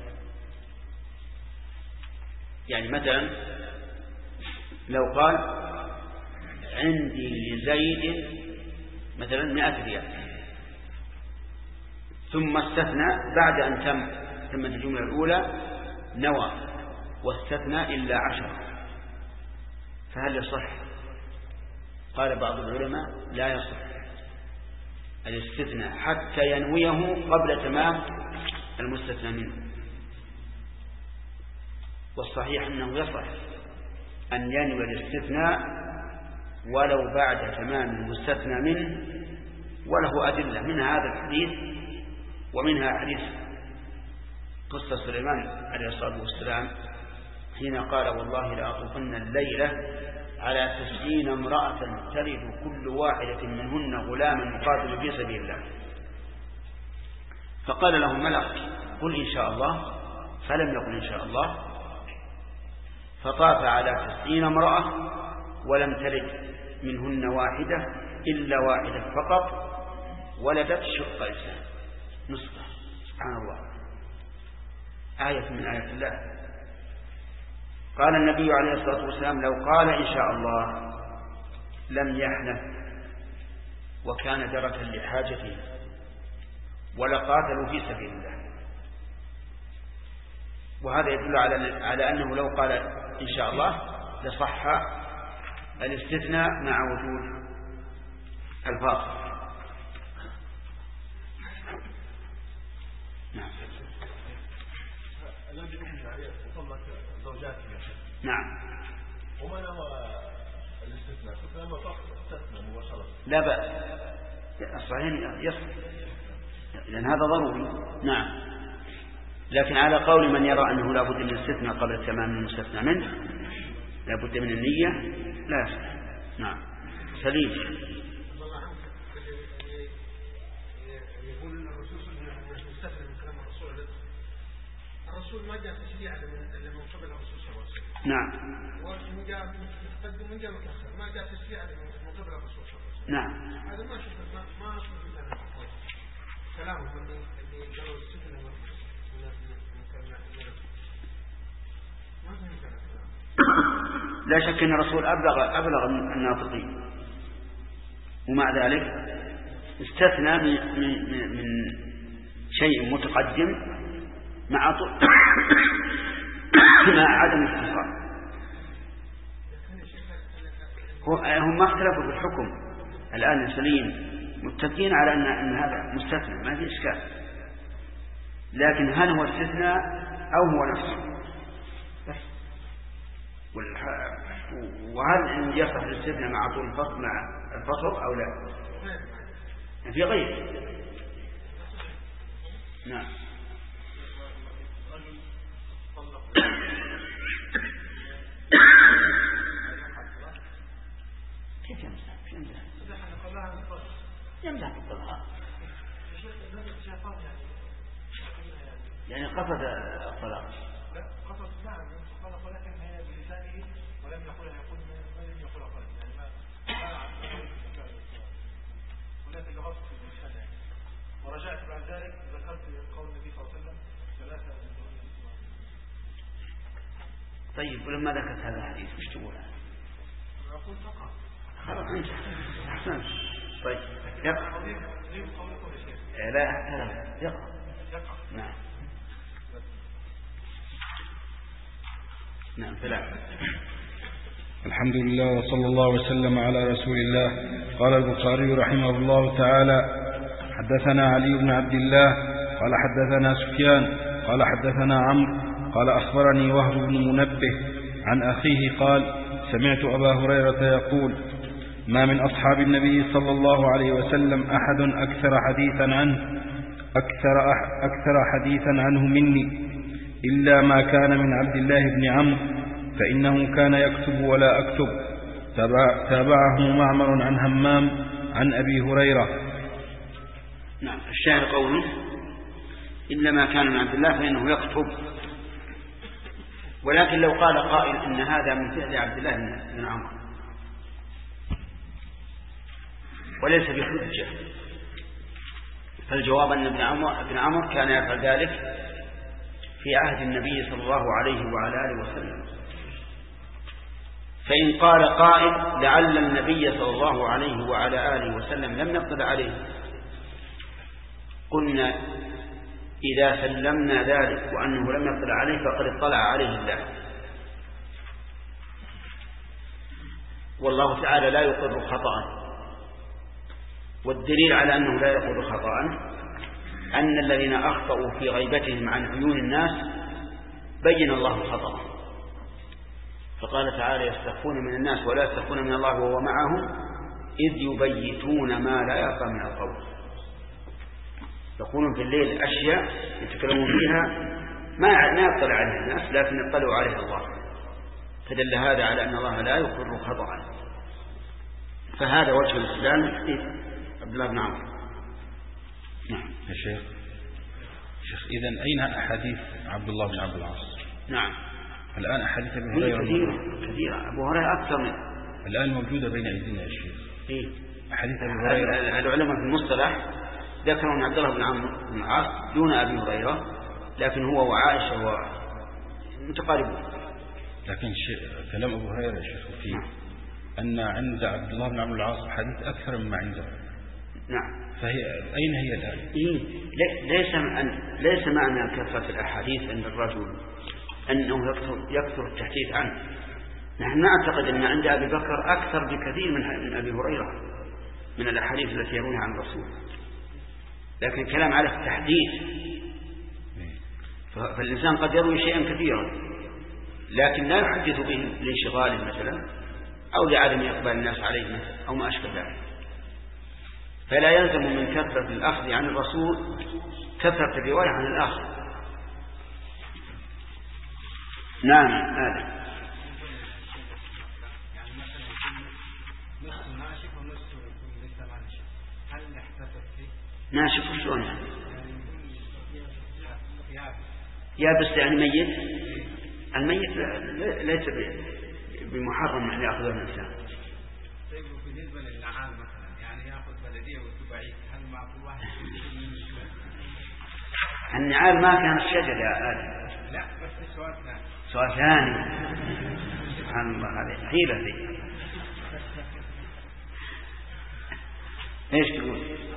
يعني مثلا لو قال عندي لزيد مثلا 100 ريال، ثم استثنى بعد أن تمت الجملة الأولى نوى واستثنى إلا 10، فهل يصح؟ قال بعض العلماء لا يصح الاستثناء حتى ينويه قبل تمام المستثنى منه. والصحيح أنه يصح أن ينوي الاستثناء ولو بعد تمام المستثنى منه، وله أدلة منها هذا الحديث ومنها حديث قصة سليمان عليه الصلاة والسلام حين قال والله لأطوفن الليلة على 90 امرأة تلد كل واحدة منهن غلاما يقاتل في سبيل الله، فقال له ملك قل إن شاء الله، فلم يقل إن شاء الله، فطاف على 90 امرأة ولم تلد منهن واحدة إلا واحدة فقط ولدت شق لسان نصفه. سبحان الله، آية من آيات الله. قال النبي عليه الصلاة والسلام لو قال إن شاء الله لم يحنث وكان دركا لحاجته ولقاتلوا في سبيل الله. وهذا يدل على أنه لو قال إن شاء الله لصح الاستثناء مع وجود الفاصل. نعم. نعم. وما هو الاستثناء؟ استثناء مباشرة. لا بأس. الصحيح يصح لأن هذا ضروري. نعم. لكن على قول من يرى أنه لا بد من الاستثناء قبل تمام المستثنى منه، لا بد من النية، لا يصح. نعم. سليم. يقول الرسول مستثنى من كلام الرسول ما جاء تشريعا لما قبل الرسول صلى الله عليه وسلم. نعم. ومن جاء متقدم من جاء متأخر، ما جاء تشريعا من قبل الرسول صلى الله عليه وسلم. نعم. هذا ما شفت ما أصبح مثلا كلامه اللي قالوا السفن ما فهم كلام. لا شك أن الرسول أبلغ الناطقين، ومع ذلك استثنى من شيء متقدم مع عدم الاتصال. هم ما اختلفوا في الحكم الآن سليم، متفقين على أن هذا مستثنى ما في إشكال، لكن هل هو استثناء أو هو نفسه؟ وهل يصح الاستثناء مع طول الفصل مع الفصل أو لا؟ في غير. نعم. كيف يمزح بالطلقاء؟ يعني قصد الطلاق. لا قصد نعم الطلاق، ولكن هي بلسانه ولم يقولها، يقول من يقول قلب يعني ما ولكن لغصب في اللسان. ورجعت بعد ذلك ذكرت قول النبي صلى الله عليه وسلم ثلاثة. طيب ولما ذكرت هذا الحديث وش تقول؟ أقول فقط خلاص انت احسن. طيب يقرأ. لا يقرأ. نعم. نعم. فلا. الحمد لله وصلى الله وسلم على رسول الله. قال البخاري رحمه الله تعالى: حدثنا علي بن عبد الله قال حدثنا سفيان قال حدثنا عمرو قال أخبرني وهب بن منبه عن أخيه قال: سمعت أبا هريرة يقول: ما من أصحاب النبي صلى الله عليه وسلم أحد أكثر حديثا عنه مني إلا ما كان من عبد الله بن عمرو، فإنه كان يكتب ولا أكتب. تابعه معمر عن همام عن أبي هريرة. نعم. الشاهد قوله: إلا ما كان من عبد الله فإنه يكتب. ولكن لو قال قائل إن هذا من فعل عبد الله بن عمرو وليس بحجة، فالجواب أن ابن عمرو كان يفعل ذلك في عهد النبي صلى الله عليه وعلى آله وسلم. فإن قال قائل لعل النبي صلى الله عليه وعلى آله وسلم لم يطلع عليه، قلنا إذا سلمنا ذلك وأنه لم يطلع عليه فقد اطلع عليه الله، والله تعالى لا يقر خطأ. والدليل على أنه لا يقر خطأ أن الذين أخطأوا في غيبتهم عن عيون الناس بين الله خطأ، فقال تعالى: يستخفون من الناس ولا يستخفون من الله وهو معهم إذ يبيتون ما لا يرضى من القول. يقولون في الليل أشياء يتكلمون فيها ما يطلع عليها الناس لكن يطلعوا عليها الله، فدل هذا على أن الله لا يقر خطأ. فهذا وجه الإسلام حديث عبد الله بن عمرو. نعم يا شيخ. إذن أين أحاديث عبد الله بن عبد العاص؟ نعم. الآن أحاديث أبي هريرة كثيرة. أبو هريرة أكثر من الآن موجودة بين أيدينا يا شيخ. إيه؟ أحاديث أبي هريرة. العلماء في المصطلح ذكروا أن عبد الله بن عمرو بن العاص دون أبي هريرة، لكن هو وعائشة متقاربون. لكن كلام أبو هريرة يا شيخ فيه أن عند عبد الله بن عمرو بن العاص حديث أكثر مما عنده. نعم. فهي أين هي الآن؟ ليس معنى كثرة الأحاديث عند الرجل أنه يكثر التحديث عنه، نحن نعتقد أن عند أبي بكر أكثر بكثير من أبي هريرة من الأحاديث التي يروونها عن الرسول، لكن كلام على التحديث، فالإنسان قد يروي شيئا كثيرا لكن لا يحدث به لانشغاله مثلا أو لعدم إقبال الناس عليه مثلا أو ما أشبه ذلك، فلا يلزم من كثرة الأخذ عن الرسول كثرة الرواية عن الآخر. نعم هذا ناشف شلون يعني؟ يابس يعني ميت؟ الميت ليس بمحرم أن يأخذه الإنسان. بالنسبة للنعال مثلا يعني يأخذ بلدية وتبعيد، هل مع كل واحد؟ النعال ما كانت شجر يا آدم. لا بس سؤال ثاني. سؤال ثاني. سبحان الله، هذه حيلة ذي. ايش تقول؟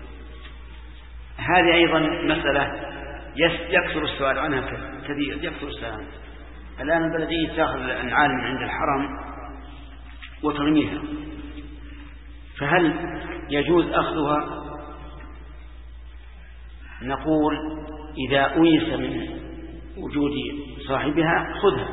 هذه أيضا مسألة يكثر السؤال عنها كثير، يكثر السؤال. الآن البلدية تأخذ النعال من عند الحرم وترميها، فهل يجوز أخذها؟ نقول إذا أيس من وجود صاحبها خذها،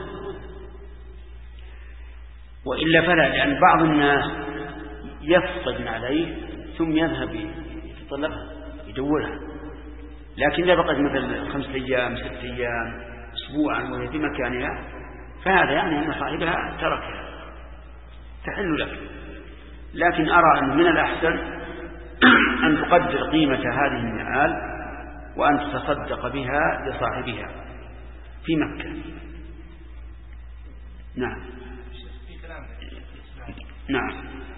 وإلا فلا، لأن بعض الناس يفقد عليه ثم يذهب يتطلبها يدورها، لكن إذا بقت مثل 5 أيام 6 أيام أسبوعا وهي في مكانها فهذا يعني أن صاحبها تركها تحل لك. لكن أرى أن من الأحسن أن تقدر قيمة هذه النعال وأن تصدق بها لصاحبها في مكة. نعم نعم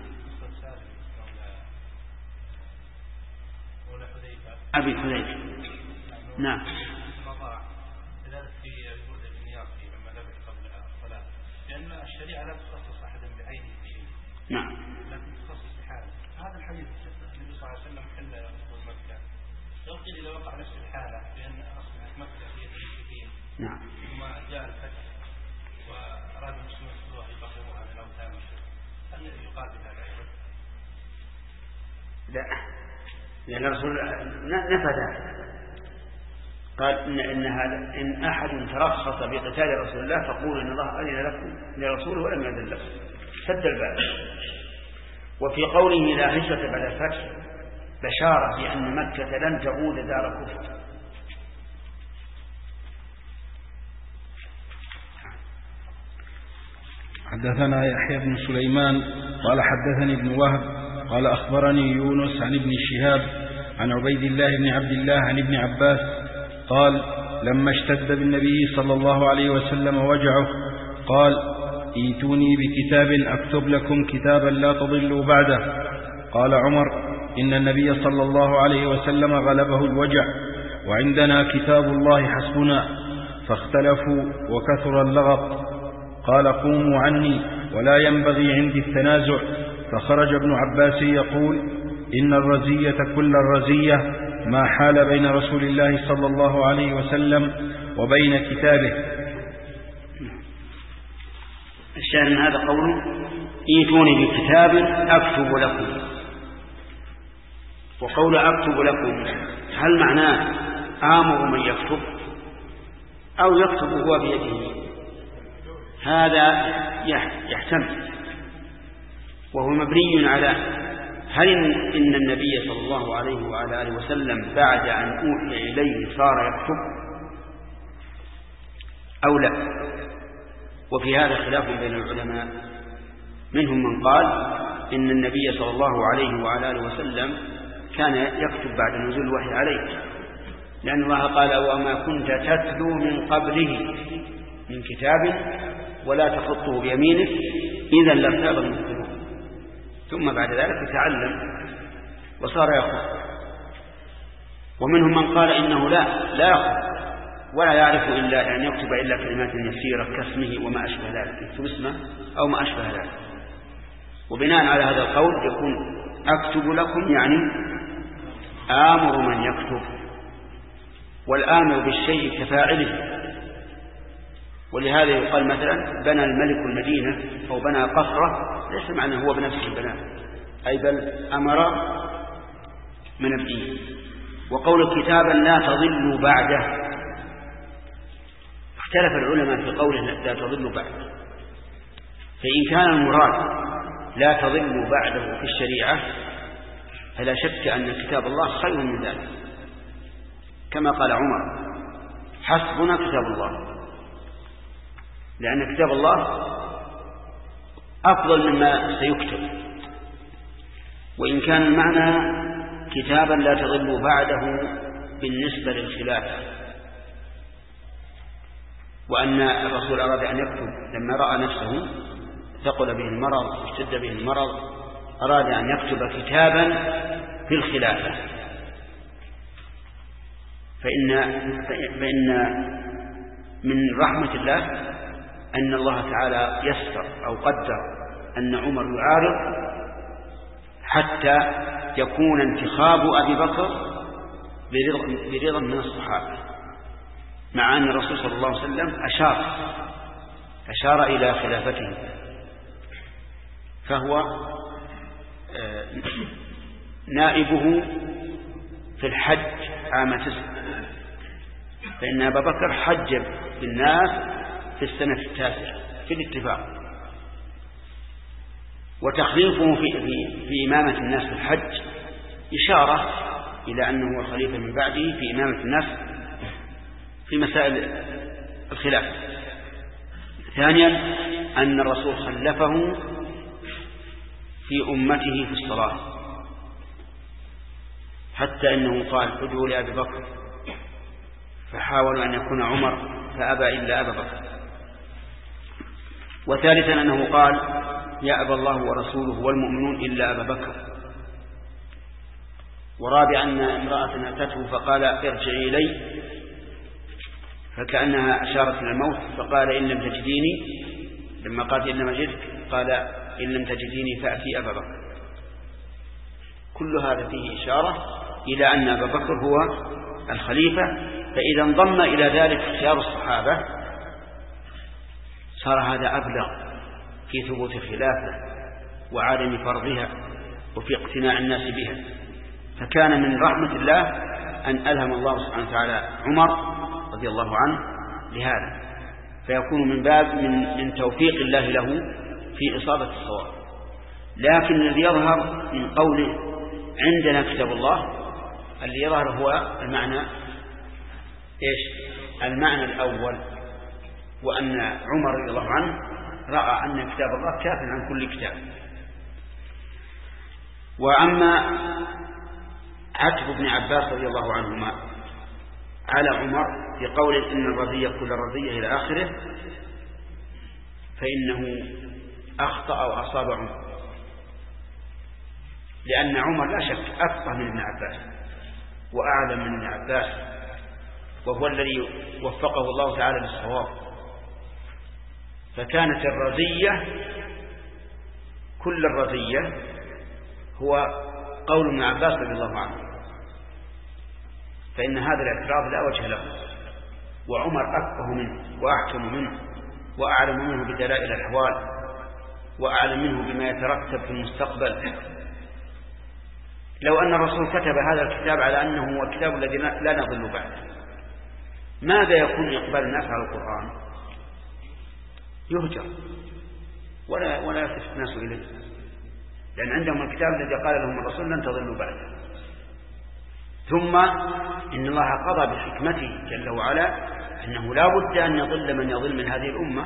أبي حذيفة نعم لأن الشريعة لا تخصص أحدا بعينه نعم لكن تخصص بحاله. هذا الحديث النبي صلى الله عليه وسلم حل يدخل مكة، لو قيل إذا وقع نفس الحالة لأن أصبحت مكة هي المشركين نعم ثم جاء الفتح وأراد المسلمين يروح يقوموا هذا الأوثان هل يقال بهذا أيضا؟ لا، لأن الرسول نفذ قال إن أحد ترخص بقتال رسول الله فقولوا إن الله أذن لكم لرسوله ولم يأذن لكم، سد الباب. وفي قوله لا هجرة بعد الفتح بشارة بأن مكة لن تعود دار كفر. حدثنا يحيى بن سليمان قال حدثني ابن وهب قال أخبرني يونس عن ابن شهاب عن عبيد الله بن عبد الله عن ابن عباس قال لما اشتد بالنبي صلى الله عليه وسلم وجعه قال ائتوني بكتاب أكتب لكم كتابا لا تضلوا بعده. قال عمر إن النبي صلى الله عليه وسلم غلبه الوجع وعندنا كتاب الله حسبنا، فاختلفوا وكثر اللغط. قال قوموا عني ولا ينبغي عندي التنازع. فخرج ابن عباس يقول إن الرزية كل الرزية ما حال بين رسول الله صلى الله عليه وسلم وبين كتابه. الشاهد من هذا قوله ائتوني بكتاب أكتب لكم. وقول أكتب لكم هل معناه آمر من يكتب أو يكتب هو بيده؟ هذا يحتمل، وهو مبني على هل إن النبي صلى الله عليه وعلى آله وسلم بعد أن أوحي إليه صار يكتب أو لا. وفي هذا خلاف بين العلماء، منهم من قال إن النبي صلى الله عليه وعلى آله وسلم كان يكتب بعد نزول الوحي عليه، لأن الله قال وما كنت تتلو من قبله من كتاب ولا تخطه بيمينك إذا لارتاب المبطلون، ثم بعد ذلك يتعلم وصار يخط. ومنهم من قال إنه لا يخط ولا يعرف إلا أن يكتب إلا كلمات يسيرة كاسمه وما أشبه ذلك، يكتب اسمه أو ما أشبه ذلك. وبناء على هذا القول يكون أكتب لكم يعني آمر من يكتب، والآمر بالشيء كفاعله، ولهذا يقال مثلا بنى الملك المدينة أو بنى قصره، ليس معنى هو بنفسه البناء، أي بل أمر من الدين. وقول كتابا لا تضل بعده، اختلف العلماء في قوله لا تضل بعده، فإن كان المراد لا تضل بعده في الشريعة فلا شك أن كتاب الله خير من ذلك، كما قال عمر حسبنا كتاب الله، لأن كتاب الله أفضل مما سيكتب. وإن كان المعنى كتابا لا تضل بعده بالنسبة للخلافة، وأن الرسول أراد أن يكتب لما رأى نفسه ثقل به المرض اشتد به المرض، أراد أن يكتب كتابا في الخلافة، فإن من رحمة الله أن الله تعالى يسر أو قدر أن عمر يعارض حتى يكون انتخاب أبي بكر برضا من الصحابة، مع أن الرسول صلى الله عليه وسلم أشار إلى خلافته، فهو نائبه في الحج عام 9، فإن أبا بكر حج بالناس في السنة 9 في الاتفاق، وتخليفه في إمامة الناس في الحج إشارة إلى أنه هو الخليفة من بعده في إمامة الناس في مسائل الخلاف. ثانيا أن الرسول خلفه في أمته في الصلاة، حتى إنه قال ادعوا لأبي بكر، فحاولوا أن يكون عمر فأبى إلا أبا بكر. وثالثا أنه قال يأبى الله ورسوله والمؤمنون إلا أبا بكر. ورابعا أن امرأة أتته فقال ارجعي إلي، فكأنها أشارت إلى الموت، فقال إن لم تجديني، لما قالت إن لم أجدك قال إن لم تجديني فأتي أبا بكر. كل هذا فيه إشارة إلى أن أبا بكر هو الخليفة، فإذا انضم إلى ذلك اختيار الصحابة صار هذا أبلغ في ثبوت الخلافة وعدم فرضها وفي اقتناع الناس بها. فكان من رحمة الله أن ألهم الله سبحانه وتعالى عمر رضي الله عنه لهذا، فيكون من باب من توفيق الله له في إصابة الصواب. لكن الذي يظهر من قوله عندنا كتاب الله، اللي يظهر هو المعنى المعنى الأول، وأن عمر رضي الله عنه رأى أن كتاب الله كاف عن كل كتاب. وأما عتب بن عباس رضي الله عنهما على عمر في قول إن الرضية كل الرضية إلى آخره، فإنه أخطأ وأصاب عمر، لأن عمر لا شك أفقه من ابن عباس وأعلم من ابن عباس، وهو الذي وفقه الله تعالى للصواب. فكانت الرضية كل الرضية هو قول ابن عباس رضي الله عنه، فإن هذا الاعتراض لا وجه له، وعمر أفقه منه وأحكم منه وأعلم منه بدلائل الأحوال وأعلم منه بما يترتب في المستقبل. لو أن الرسول كتب هذا الكتاب على أنه هو الكتاب الذي لا نضل بعده، ماذا يكون إقبال الناس على القرآن؟ يهجر ولا يلتفت الناس إليه، لأن عندهم الكتاب الذي قال لهم الرسول لن تضلوا بعده. ثم إن الله قضى بحكمته جل وعلا أنه لا بد أن يضل من يضل من هذه الأمة،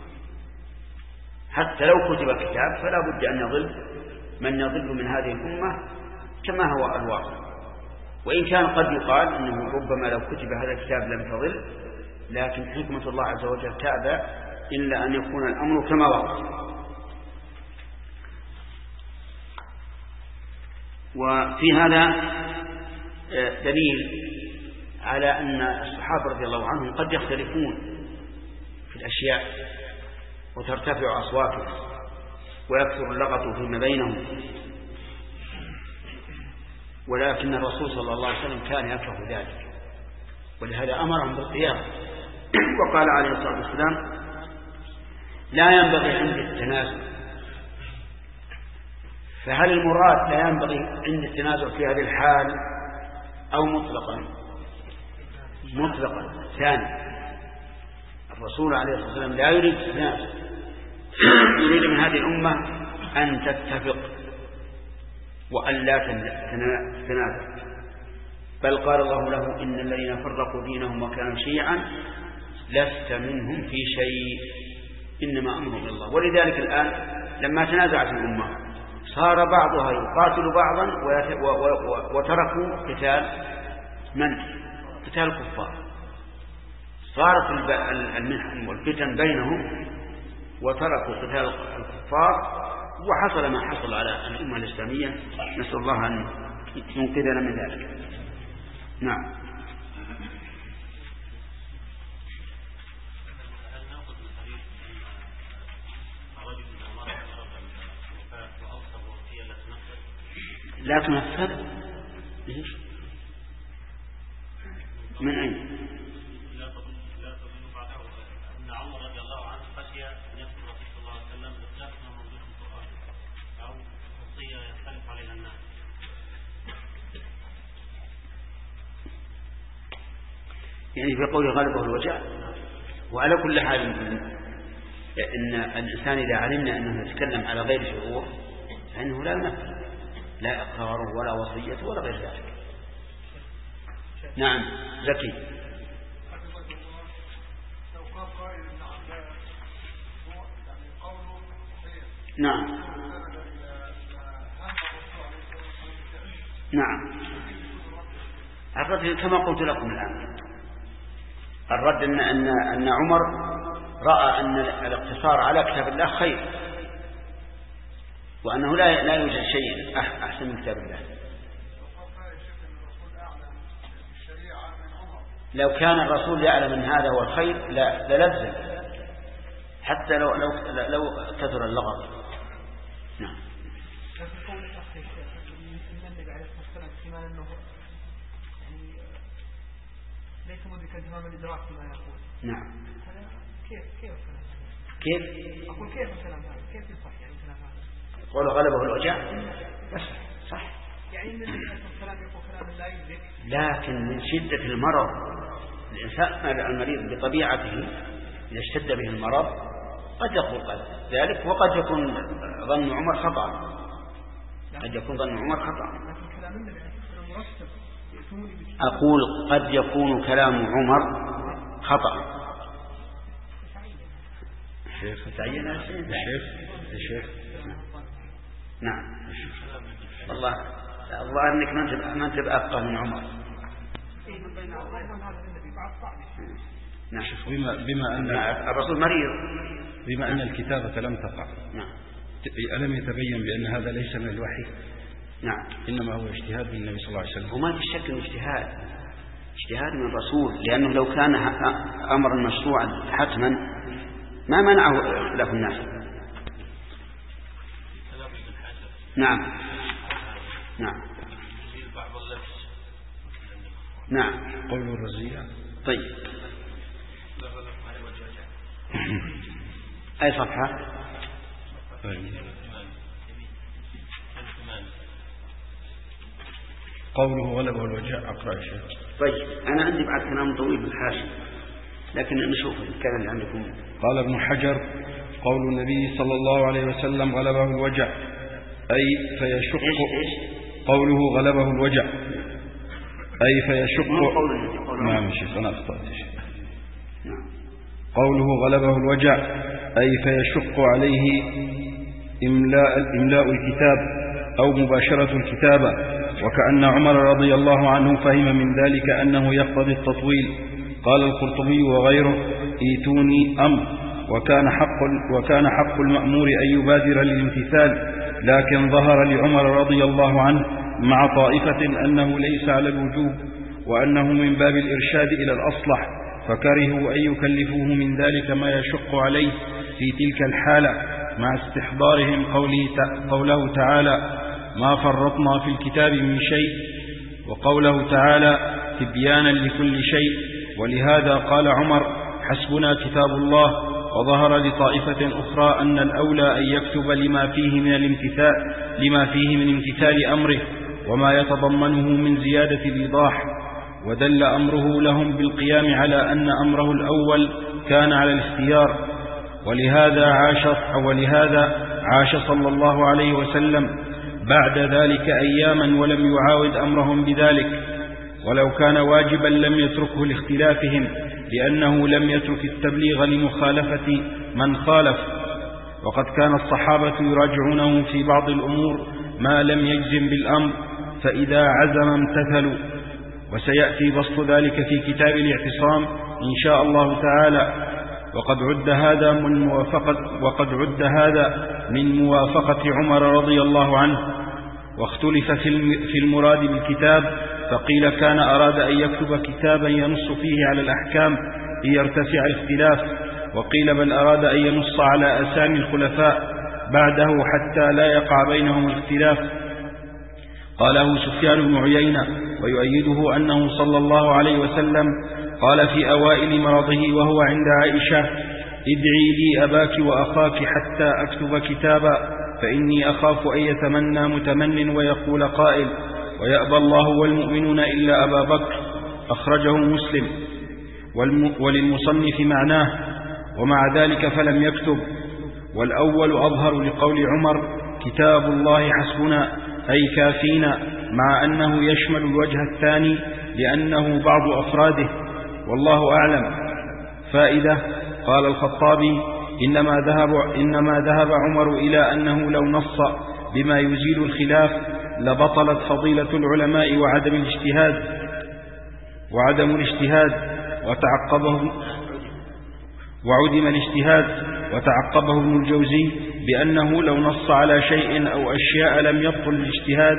حتى لو كتب كتاب فلا بد أن يضل من يضل من هذه الأمة كما هو الواقع. وإن كان قد يقال أنه ربما لو كتب هذا الكتاب لم تضل، لكن حكمة الله عز وجل تأبى إلا أن يكون الأمر كما ورد. وفي هذا دليل على أن الصحابة رضي الله عنهم قد يختلفون في الأشياء وترتفع أصواتهم ويكثر اللغط فيما بينهم، ولكن الرسول صلى الله عليه وسلم كان يكره ذلك، ولهذا أمرهم بالقيام. وقال عليه الصلاة والسلام لا ينبغي عند التنازع، فهل المراد لا ينبغي عند التنازع في هذه الحال أو مطلقا؟ مطلقا. ثاني، الرسول عليه الصلاة والسلام لا يريد التنازع، يريد من هذه الأمة أن تتفق وأن لا تتنازع، بل قال الله له إن الذين فرقوا دينهم وكانوا شيعا لست منهم في شيء إنما أمرهم إلى الله. ولذلك الآن لما تنازعت الأمة صار بعضها يقاتل بعضا وتركوا قتال من؟ قتال الكفار. صارت المحن والفتن بينهم وتركوا قتال الكفار، وحصل ما حصل على الأمة الإسلامية. نسأل الله أن ينقذنا من ذلك. نعم. لا تنفذ؟ إيش؟ من أين؟ لا تظن بعده أن عمر رضي الله عنه خشي أن يذكر الرسول صلى الله عليه وسلم باختلاف ما موجود في القرآن أو وصية يختلف عليها الناس. يعني في قوله غلبه الوجع. وعلى كل حال إن الإنسان إذا علمنا أنه يتكلم على غير شعور فإنه لا ينفذ، لا إقرار ولا وصية ولا غير ذلك. نعم. زكي. نعم. نعم. الرد كما قلت لكم الآن، الرد أن عمر رأى أن الاقتصار على كتاب الله خير، وأنه لا يوجد شيء أحسن من كتاب الله. لو كان الرسول يعلم من هذا هو الخير للزم، حتى لو كثر اللغط. نعم. ليس مدركا تمام الإدراك ما يقول. نعم. كيف أقول كيف الكلام هذا؟ كيف يصح يعني الكلام هذا؟ قول غلبه الوجع. بس صح. يعني من الكلام يقول كلام لا يدرك. لكن من شدة المرض الإنسان المريض بطبيعته إذا اشتد به المرض قد يقول ذلك، وقد يكون ظن عمر خطأ. قد يكون ظن عمر خطأ. لكن كلام النبي عليه الصلاة والسلام مرتب. أقول قد يكون كلام عمر خطأ. الشيخ. نعم. الله أنك ما أنت بأفقه من عمر. نعم. بما أن الرسول مريض، بما أن الكتابة لم تقع، نعم، ألم يتبين بأن هذا ليس من الوحي؟ نعم، إنما هو اجتهاد من النبي صلى الله عليه وسلم. وما في شك انه اجتهاد من الرسول، لأنه لو كان أمرا مشروعا حتما ما منعه له الناس. نعم. نعم. نعم. قول الرزية. طيب. أي صفحة؟ قوله غلبه الوجاء. أقرأ يا شيخ. طيب أنا عندي بعد كلام طويل بالحاشية، لكن نشوف الكلام اللي عندكم. قال ابن حجر: قول النبي صلى الله عليه وسلم غلبه الوجع أي فيشق. قوله غلبه الوجع أي فيشق. نعم شيخ، أنا أخطأت شيخ. قوله غلبه الوجع أي فيشق عليه إملاء الكتاب أو مباشرة الكتابة، وكأن عمر رضي الله عنه فهم من ذلك أنه يقتضي التطويل. قال القرطبي وغيره: إيتوني أمر، وكان حق المأمور أن يبادر للامتثال، لكن ظهر لعمر رضي الله عنه مع طائفة أنه ليس على الوجوب، وأنه من باب الإرشاد إلى الأصلح، فكرهوا أن يكلفوه من ذلك ما يشق عليه في تلك الحالة، مع استحضارهم قوله تعالى: ما فرطنا في الكتاب من شيء، وقوله تعالى: تبيانا لكل شيء. ولهذا قال عمر: حسبنا كتاب الله، وظهر لطائفة أخرى أن الأولى أن يكتب لما فيه من امتثال أمره وما يتضمنه من زيادة الإيضاح، ودل أمره لهم بالقيام على أن أمره الأول كان على الاختيار، ولهذا عاش صلى الله عليه وسلم بعد ذلك أياما ولم يعاود أمرهم بذلك، ولو كان واجبا لم يتركه لاختلافهم، لأنه لم يترك التبليغ لمخالفة من خالف، وقد كان الصحابة يراجعونه في بعض الأمور ما لم يجزم بالأمر، فإذا عزم امتثلوا. وسيأتي بسط ذلك في كتاب الاعتصام إن شاء الله تعالى. وقد عد هذا من موافقة عمر رضي الله عنه. واختلف في المراد بالكتاب، فقيل كان أراد أن يكتب كتابا ينص فيه على الأحكام ليرتفع الاختلاف، وقيل بل أراد أن ينص على أسامي الخلفاء بعده حتى لا يقع بينهم الاختلاف. قاله سفيان بن عيينة، ويؤيده أنه صلى الله عليه وسلم قال في أوائل مرضه وهو عند عائشة: ادعي لي أباك وأخاك حتى أكتب كتابا، فإني أخاف أن يتمنى متمن ويقول قائل: ويأبى الله والمؤمنون إلا أبا بكر. أخرجه مسلم. وللمصنف معناه، ومع ذلك فلم يكتب. والأول أظهر لقول عمر: كتاب الله حسبنا، أي كافينا، مع أنه يشمل الوجه الثاني لأنه بعض أفراده، والله أعلم. فائدة: قال الخطابي: إنما ذهب عمر إلى أنه لو نص بما يزيل الخلاف لبطلت فضيلة العلماء وعدم الاجتهاد وعدم الاجتهاد. وتعقبه ابن الجوزي بأنه لو نص على شيء أو أشياء لم يبطل الاجتهاد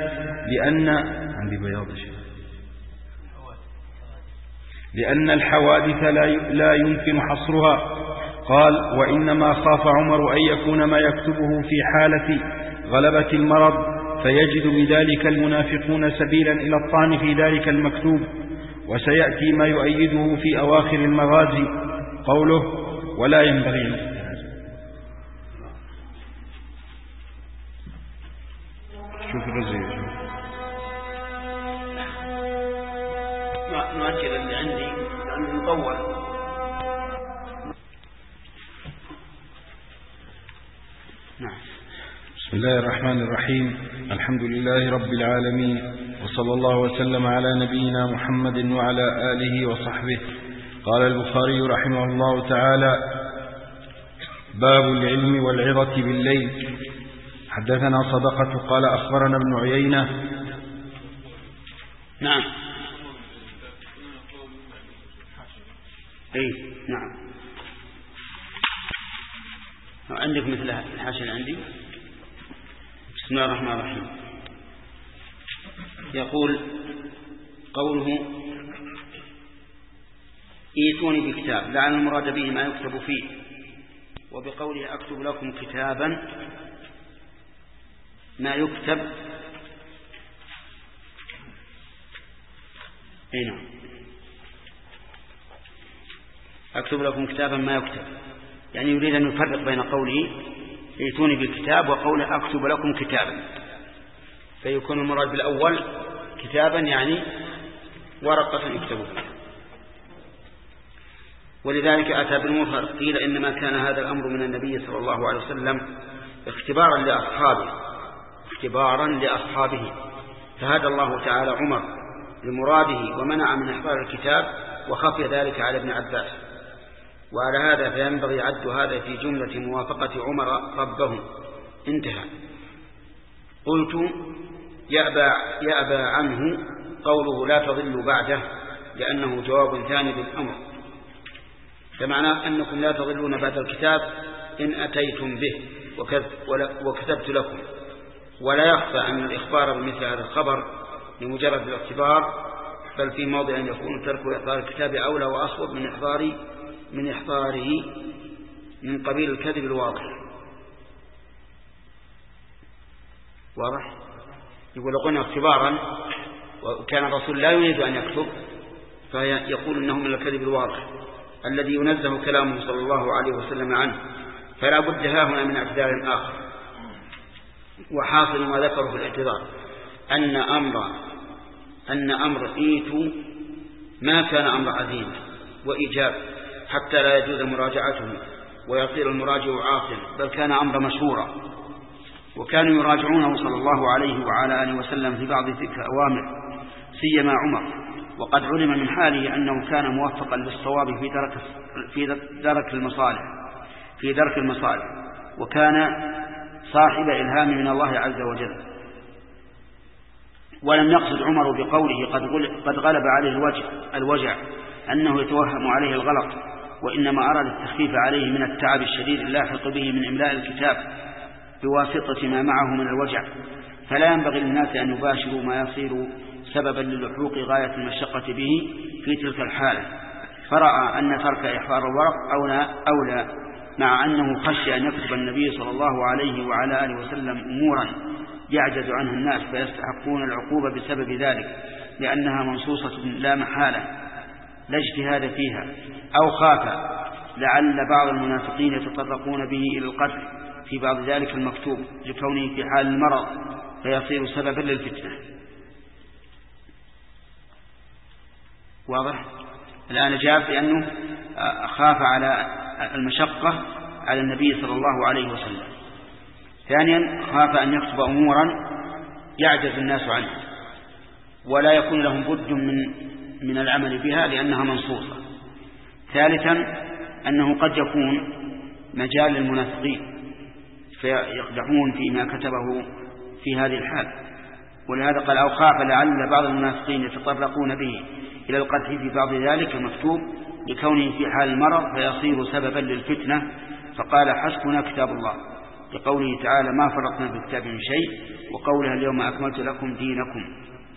لأن الحوادث لا يمكن حصرها. قال: وإنما خاف عمر أن يكون ما يكتبه في حالة غلبة المرض، فيجد بذلك المنافقون سبيلا إلى الطعن في ذلك المكتوب. وسيأتي ما يؤيده في أواخر المغازي، قوله: ولا ينبغي. شوف الرزية نؤكد اللي عندي لأنه مطول. نعم. بسم الله الرحمن الرحيم. الحمد لله رب العالمين، وصلى الله وسلم على نبينا محمد وعلى آله وصحبه. قال البخاري رحمه الله تعالى: باب العلم والعظة بالليل. حدثنا صدقة قال أخبرنا ابن عيينة. نعم. نعم. عندك مثل الحاشية عندي. بسم الله الرحمن الرحيم. يقول قوله: ائتوني بكتاب، لعل المراد به ما يكتب فيه، وبقوله أكتب لكم كتابا ما يكتب. نعم، أكتب لكم كتابا ما يكتب، يعني يريد أن يفرق بين قوله ائتوني بالكتاب وقوله أكتب لكم كتابا، فيكون المراد بالأول كتابا يعني ورقة يكتب فيها. ولذلك أتى بالمفرد. قيل إنما كان هذا الأمر من النبي صلى الله عليه وسلم اختبارا لأصحابه، فهدى الله تعالى عمر لمراده ومنع من إحضار الكتاب، وخفي ذلك على ابن عباس. وعلى هذا فينبغي عد هذا في جملة موافقة عمر ربه. انتهى. قلت: يأبى عنه قوله لا تضلوا بعده، لأنه جواب ثاني للأمر، فمعناه أنكم لا تضلون بعد الكتاب إن أتيتم به وكتبت لكم. ولا يخفى أن الإخبار بمثل هذا الخبر لمجرد الاعتبار، بل في موضع أن يكون ترك إحضار الكتاب أولى وأصوب من إحضاره من قبيل الكذب الواضح. واضح؟ يقول: قلنا اختبارا، وكان الرسول لا يريد أن يكتب، فيقول إنه من الكذب الواضح. الذي ينزه كلامه صلى الله عليه وسلم عنه، فلا بد هاهنا من اعتذار آخر. وحاصل ما ذكره في الاعتذار أن أمر إيتوا ما كان أمر عزيمة وإيجاب حتى لا يجوز مراجعته ويصير المراجع عاصم، بل كان أمر مشهورا، وكانوا يراجعونه صلى الله عليه وعلى آله وسلم في بعض تلك الأوامر، سيما عمر، وقد علم من حاله أنه كان موفقا للصواب في درك المصالح، وكان صاحب إلهام من الله عز وجل. ولم يقصد عمر بقوله قد غلب عليه الوجع أنه يتوهم عليه الغلط، وإنما أراد التخفيف عليه من التعب الشديد اللاحق به من إملاء الكتاب بواسطة ما معه من الوجع، فلا ينبغي للناس أن يباشروا ما يصير سببا للحوق غاية المشقة به في تلك الحالة، فرأى أن ترك إحضار الورق أولى، مع أنه خشي أن يكتب النبي صلى الله عليه وعلى آله وسلم أمورا يعجز عنها الناس فيستحقون العقوبة بسبب ذلك، لأنها منصوصة لا محالة لا اجتهاد فيها، أو خاف لعل بعض المنافقين يتطرقون به إلى القتل في بعض ذلك المكتوب لكونه في حال المرض فيصير سببا للفتنة. واضح؟ الآن جاء بأنه خاف على المشقة على النبي صلى الله عليه وسلم. ثانيا خاف أن يكتب أمورا يعجز الناس عنه ولا يكون لهم بد من العمل بها لأنها منصوصة. ثالثا أنه قد يكون مجال للمنافقين فيقدحون فيما كتبه في هذه الحال، ولهذا قال أو خاف لعل بعض المنافقين يتطرقون به إلى القدح في بعض ذلك المكتوب لكونه في حال المرض فيصير سببا للفتنة، فقال حسبنا كتاب الله، لقوله تعالى ما فرطنا في الكتاب من شيء، وقولها اليوم أكملت لكم دينكم.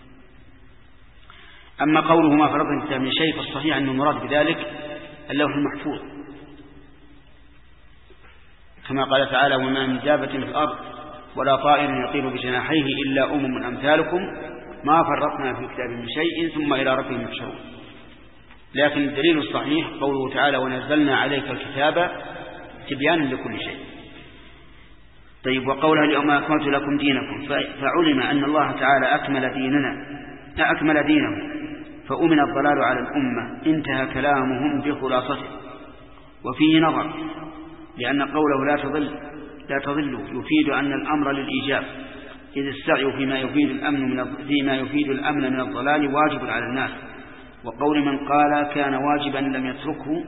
أما قوله ما فرطنا في الكتاب من شيء فالصحيح أنه مراد بذلك اللوح المحفوظ، كما قال تعالى وما من دابة في الأرض ولا طائر يطير بجناحيه إلا أمم أمثالكم ما فرطنا في الكتاب من شيء ثم إلى ربهم يحشرون. لكن الدليل الصحيح قوله تعالى ونزلنا عليك الكتاب تبيانا لكل شيء. طيب وقولها اليوم أكملت لكم دينكم، فعلم أن الله تعالى أكمل دينه فأمن الضلال على الأمة، انتهى كلامهم بخلاصته. وفيه نظر، لأن قوله لا تضل يفيد أن الأمر للإيجاب، إذ السعي فيما يفيد الأمن من الضلال واجب على الناس. وقول من قال كان واجبا لم يتركه،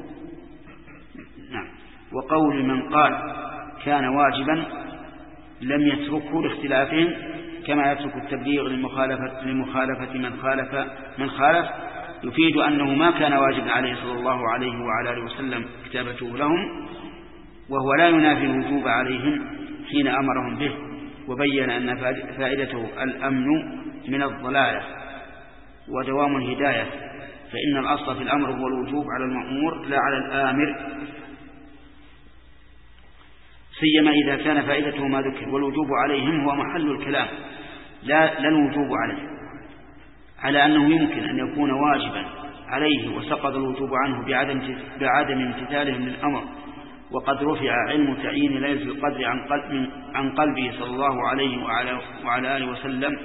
وقول من قال كان واجبا لم يتركه لاختلافهم كما يترك التبليغ لمخالفة من خالف يفيد أنه ما كان واجبا عليه صلى الله عليه وعلى آله وسلم كتابته لهم، وهو لا ينافي الوجوب عليهم حين أمرهم به، وبين أن فائدته الأمن من الضلالة ودوام الهداية، فإن الأصل في الأمر هو الوجوب على المأمور لا على الآمر، سيما إذا كان فائدته ما ذكر، والوجوب عليهم هو محل الكلام لا الوجوب عليه، على أنه يمكن أن يكون واجبا عليه وسقط الوجوب عنه بعدم امتثالهم للأمر، وقد رفع علم تعيين ليلة القدر عن قلبه صلى الله عليه وعلى آله وسلم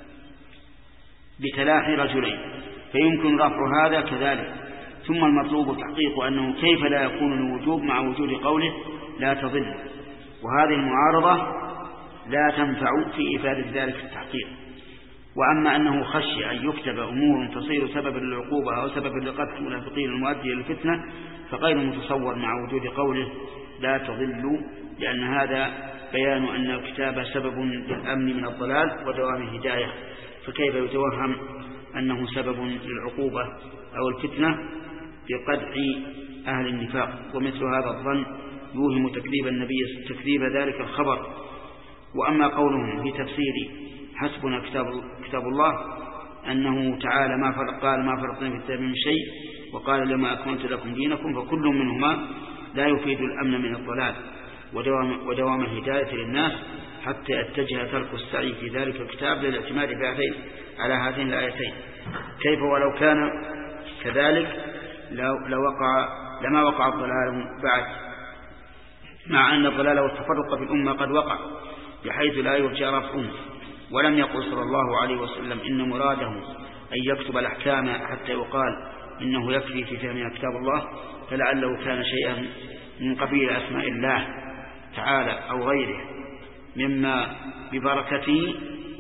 بتلاحي رجلين، فيمكن رفع هذا كذلك. ثم المطلوب تحقيق أنه كيف لا يكون الوجوب مع وجود قوله لا تضل، وهذه المعارضة لا تنفع في إفادة ذلك التحقيق. وأما أنه خشي أن يكتب أمور تصير سببا للعقوبة أو سببا لقتل المنافقين المؤدي للفتنة فغير متصور مع وجود قوله لا تضلوا، لأن هذا بيان أن الكتاب سبب للأمن من الضلال ودوام الهداية، فكيف يتوهم أنه سبب للعقوبة أو الفتنة بقدح أهل النفاق؟ ومثل هذا الظن يوهم تكذيب ذلك الخبر. وأما قولهم في تفسير حسبنا كتاب الله أنه تعالى ما فرطنا في الكتاب من شيء، وقال لما أكملت لكم دينكم، فكل منهما لا يفيد الأمن من الضلال ودوام الهداية للناس، حتى يتجه ترك السعي في ذلك الكتاب للاعتماد على هاتين الآيتين. كيف ولو كان كذلك لما وقع الضلال بعد، مع أن الضلال والتفرق في الأمة قد وقع بحيث لا يرجى رفعه. ولم يقل صلى الله عليه وسلم إن مراده أن يكتب الأحكام حتى يقال إنه يكفي في فهمها كتاب الله، فلعله كان شيئا من قبيل أسماء الله تعالى أو غيره مما ببركته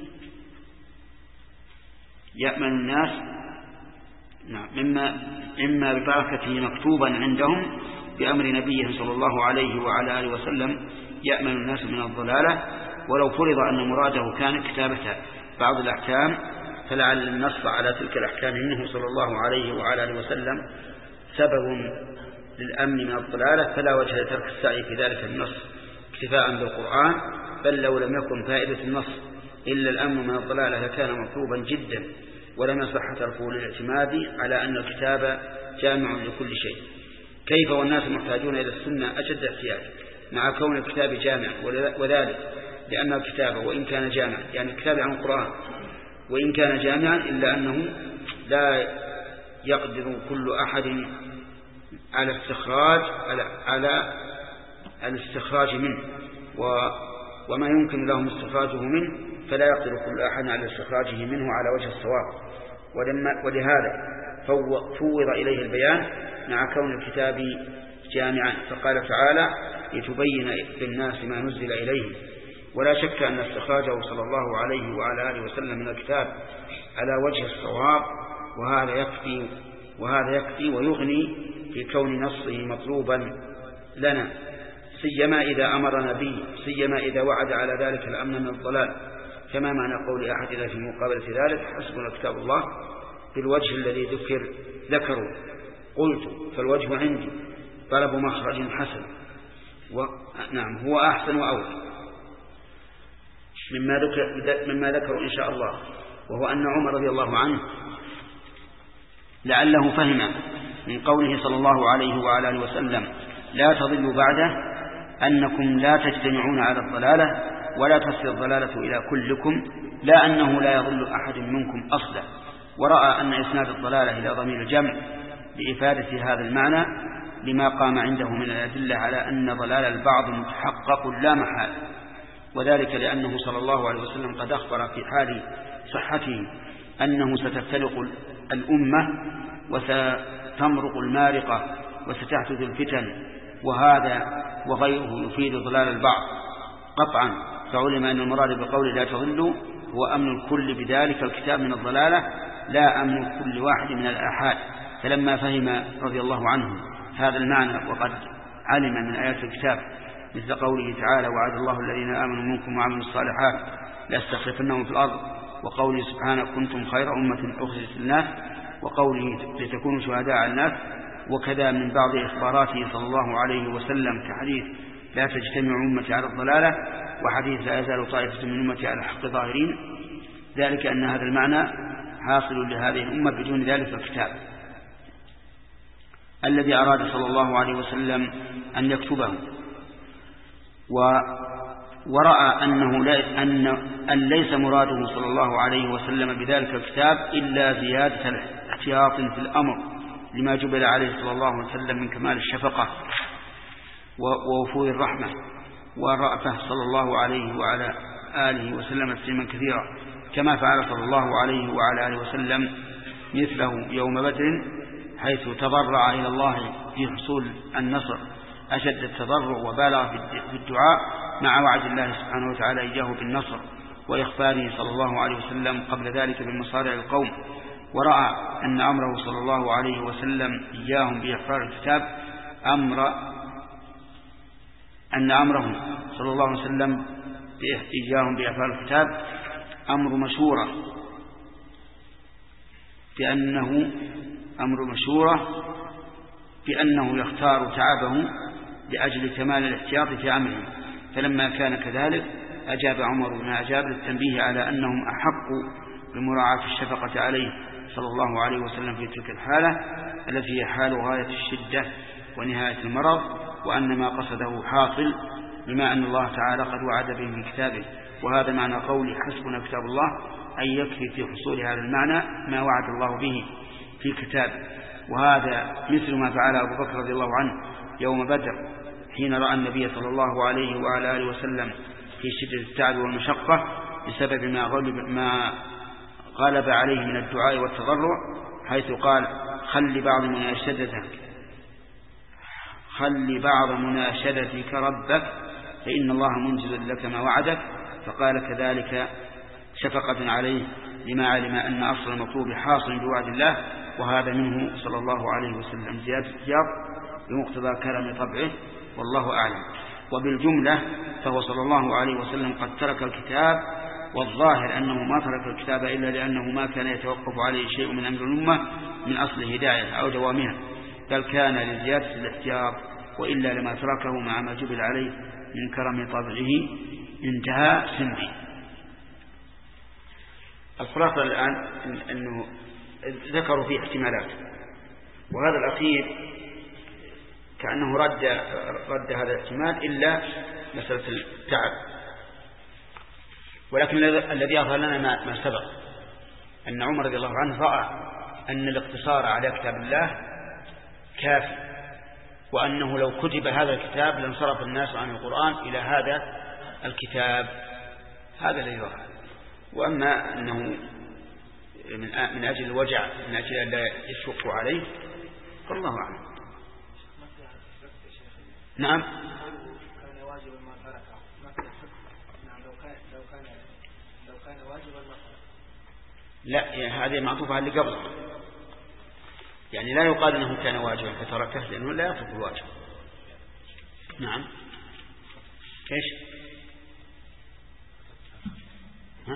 يأمن الناس، مما ببركته مكتوبا عندهم بأمر نبيه صلى الله عليه وعلى آله وسلم يأمن الناس من الضلالة. ولو فرض أن مراده كان كتابة بعض الأحكام فلعل النص على تلك الأحكام منه صلى الله عليه وعلى آله وسلم سبب للأمن من الضلالة، فلا وجه لترك السعي في ذلك النص اكتفاء بالقرآن. بل لو لم يكن فائدة النص إلا الأمن من الضلالة لكان مطلوبا جدا، ولم يصح تركه للاعتماد على أن الكتاب جامع لكل شيء. كيف والناس محتاجون إلى السنة أشد احتياج مع كون الكتاب جامع، وذلك لأن الكتاب وإن كان جامع، يعني الكتاب عن القرآن وإن كان جامعا إلا أنه لا يقدر كل أحد على الاستخراج منه، وما يمكن لهم استخراجه منه فلا يقدر كل أحد على استخراجه منه على وجه الصواب. ولهذا فوض إليه البيان مع كون الكتاب جامعا، فقال تعالى لتبين للناس ما نزل إليه. ولا شك أن استخراجه صلى الله عليه وعلى آله وسلم من الكتاب على وجه الصواب، وهذا يكفي ويغني في كون نصه مطلوبا لنا، سيما إذا أمرنا به، سيما إذا وعد على ذلك الأمن من الضلال، كما معنى قول أحدنا في مقابلة ذلك حسبنا كتاب الله بالوجه الذي ذكروا. قلت فالوجه عندي طلب مخرج حسن، نعم هو أحسن وأول مما ذكروا إن شاء الله، وهو أن عمر رضي الله عنه لعله فهم من قوله صلى الله عليه وعلى آله وسلم لا تضلوا بعده أنكم لا تجتمعون على الضلالة ولا تصل الضلالة إلى كلكم، لا أنه لا يضل أحد منكم أصلا. ورأى أن إسناد الضلالة إلى ضمير الجمع لإفادة هذا المعنى لما قام عنده من الأدلة على أن ضلال البعض متحقق لا محال، وذلك لأنه صلى الله عليه وسلم قد أخبر في حال صحته أنه ستفترق الأمة وستمرق المارقة وستحدث الفتن، وهذا وغيره يفيد ضلال البعض قطعا. فعلم أن المراد بقول لا تضلوا هو أمن الكل بذلك الكتاب من الضلالة، لا أمن كل واحد من الآحاد. فلما فهم رضي الله عنه هذا المعنى وقد علم من آيات الكتاب مثل قوله تعالى وعد الله الذين آمنوا منكم وعملوا الصالحات ليستخلفنهم في الأرض، وقوله سبحانه كنتم خير أمة أخرجت للناس، وقوله لتكونوا شهداء على الناس، وكذا من بعض إخباراته صلى الله عليه وسلم كحديث لا تجتمع أمتي على الضلالة، وحديث لا يزال طائفة من أمتي على الحق ظاهرين، ذلك أن هذا المعنى حاصل لهذه الأمة بدون ذلك الكتاب الذي أراد صلى الله عليه وسلم أن يكتبه. ورأى أن ليس مراده صلى الله عليه وسلم بذلك الكتاب إلا زيادة الاحتياط في الأمر لما جبل عليه صلى الله عليه وسلم من كمال الشفقة ووفور الرحمة ورأفة صلى الله عليه وعلى آله وسلم تسليما كثيرا، كما فعل صلى الله عليه وعلى آله وسلم مثله يوم بدر حيث تضرع إلى الله في حصول النصر أشد التضرع وبالغ في الدعاء مع وعد الله سبحانه وتعالى إياه بالنصر وإخباره صلى الله عليه وسلم قبل ذلك بالمصارع القوم. ورأى أن أمره صلى الله عليه وسلم إياهم بإحرار الكتاب أن أمره صلى الله عليه وسلم إياهم بإحرار الكتاب أمر مشورة، بأنه يختار تعبه لأجل كمال الاحتياط في أمره. فلما كان كذلك أجاب عمر بن أجاب للتنبيه على أنهم أحق بمراعاة الشفقة عليه صلى الله عليه وسلم في تلك الحالة التي هي حال غاية الشدة ونهاية المرض، وأن ما قصده حاصل بما أن الله تعالى قد وعد به من كتابه. وهذا معنى قول حسبنا كتاب الله، أي يكفي في حصول هذا المعنى ما وعد الله به في كتابه. وهذا مثل ما فعل أبو بكر رضي الله عنه يوم بدر حين رأى النبي صلى الله عليه وعلى آله وسلم في شدة التعب والمشقة بسبب ما غلب عليه من الدعاء والتضرع، حيث قال خل بعض مناشدتك ربك فإن الله منجز لك ما وعدك، فقال كذلك شفقة عليه لما علم أن أصل المطلوب حاصل بوعد الله، وهذا منه صلى الله عليه وسلم زيادة السياق بمقتضى كرم طبعه، والله أعلم. وبالجملة فهو صلى الله عليه وسلم قد ترك الكتاب، والظاهر أنه ما ترك الكتاب إلا لأنه ما كان يتوقف عليه شيء من أمر الأمة من أصل هداية أو دوامها، بل كان لزيادة الاحتياط، وإلا لما تركه مع ما جبل عليه من كرم طبعه. انتهى سندي. الخلاصة الآن أنه ذكروا فيه احتمالات، وهذا الأخير كأنه رد هذا الاحتمال إلا مسألة التعب. ولكن الذي أظهر لنا ما سبق أن عمر رضي الله عنه رأى أن الاقتصار على كتاب الله كافي، وأنه لو كتب هذا الكتاب لانصرف الناس عن القرآن إلى هذا الكتاب. هذا الذي ظهر. وأما أنه من أجل الوجع، من أجل أن لا يشقوا عليه، فالله أعلم. نعم. كان واجبا ما تركه، نعم لو كان واجبا ما تركه. لا، هذه معطوفة اللي قبل، يعني لا يقال أنه كان واجبا فتركه، لأنه لا يترك الواجب. نعم. ايش؟ ها؟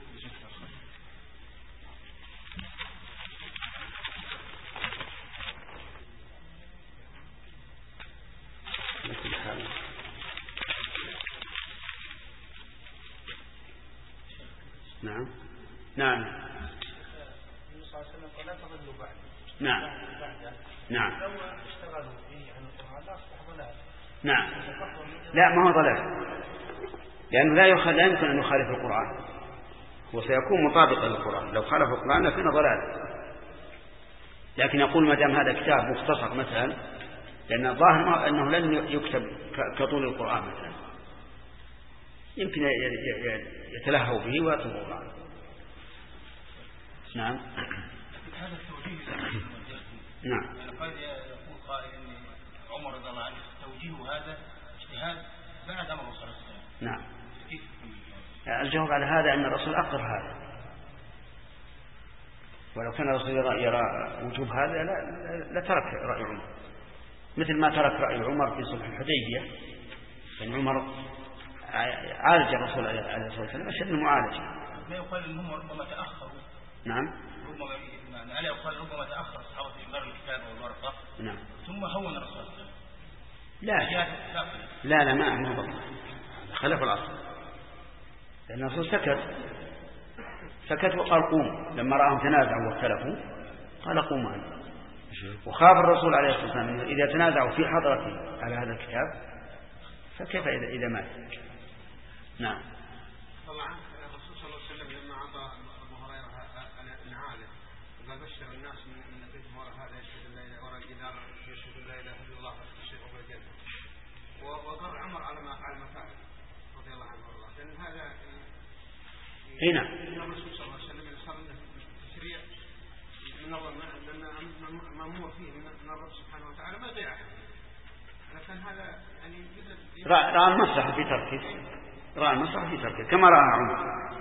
نعم. نعم. النبي صلى الله عليه وسلم قال لا تضلوا بعد. نعم. نعم. لو اشتغلوا به عن القرآن لا أصبح ضلال. نعم. لا، ما هو ضلال، لأنه لا يمكن أن يخالف القرآن، وسيكون مطابقا للقرآن. لو خالف القرآن لكان ضلال. لكن يقول ما دام هذا كتاب مختصر مثلا، لأن الظاهر أنه لن يكتب كطول القرآن مثلا، يمكن يتلهوا به ويترك القرآن. نعم. هذا التوجيه نعم. قد يقول قائل ان عمر رضي الله عنه توجيه هذا اجتهاد بعد امر الرسول صلى الله عليه وسلم. نعم. الجواب على هذا أن الرسول أقر هذا، ولو كان الرسول يرى وجوب هذا لا ترك رأي عمر، مثل ما ترك رأي عمر في صلح الحديبية، لأن عمر عالج الرسول عليه الصلاة والسلام أشد المعالجة. لا يقال أنهم ربما تأخروا. نعم. لا يقال ربما تأخر الصحابة في إنكار الكتاب والورقة. نعم. ثم هون الرسول صلى الله عليه وسلم. لا ما هو خلف الأصل، لأن الرسول سكت وقال قوم، لما رأهم تنازعوا واختلفوا قال قوموا عنه. وخاف الرسول عليه الصلاة والسلام إذا تنازعوا في حضرته على هذا الكتاب فكيف إذا مات. نعم. طبعا الرسول صلى الله عليه وسلم لما أعطى أبو هريرة العالم قال بشر الناس من نبيهم وراء هذا يشهد لا إله وراء الجدار يشهد لا إله إلا الله الشيء أبو الجنة، وقر عمر على ما فعل رضي الله عنه وارضاه، لأن هذا هنا الرسول صلى الله عليه وسلم صار له تشريع من الله لأن مأمور فيه من الرب سبحانه وتعالى ما ضيع، لكن هذا يعني رأى المصلحة في تركه كما رأى عمر.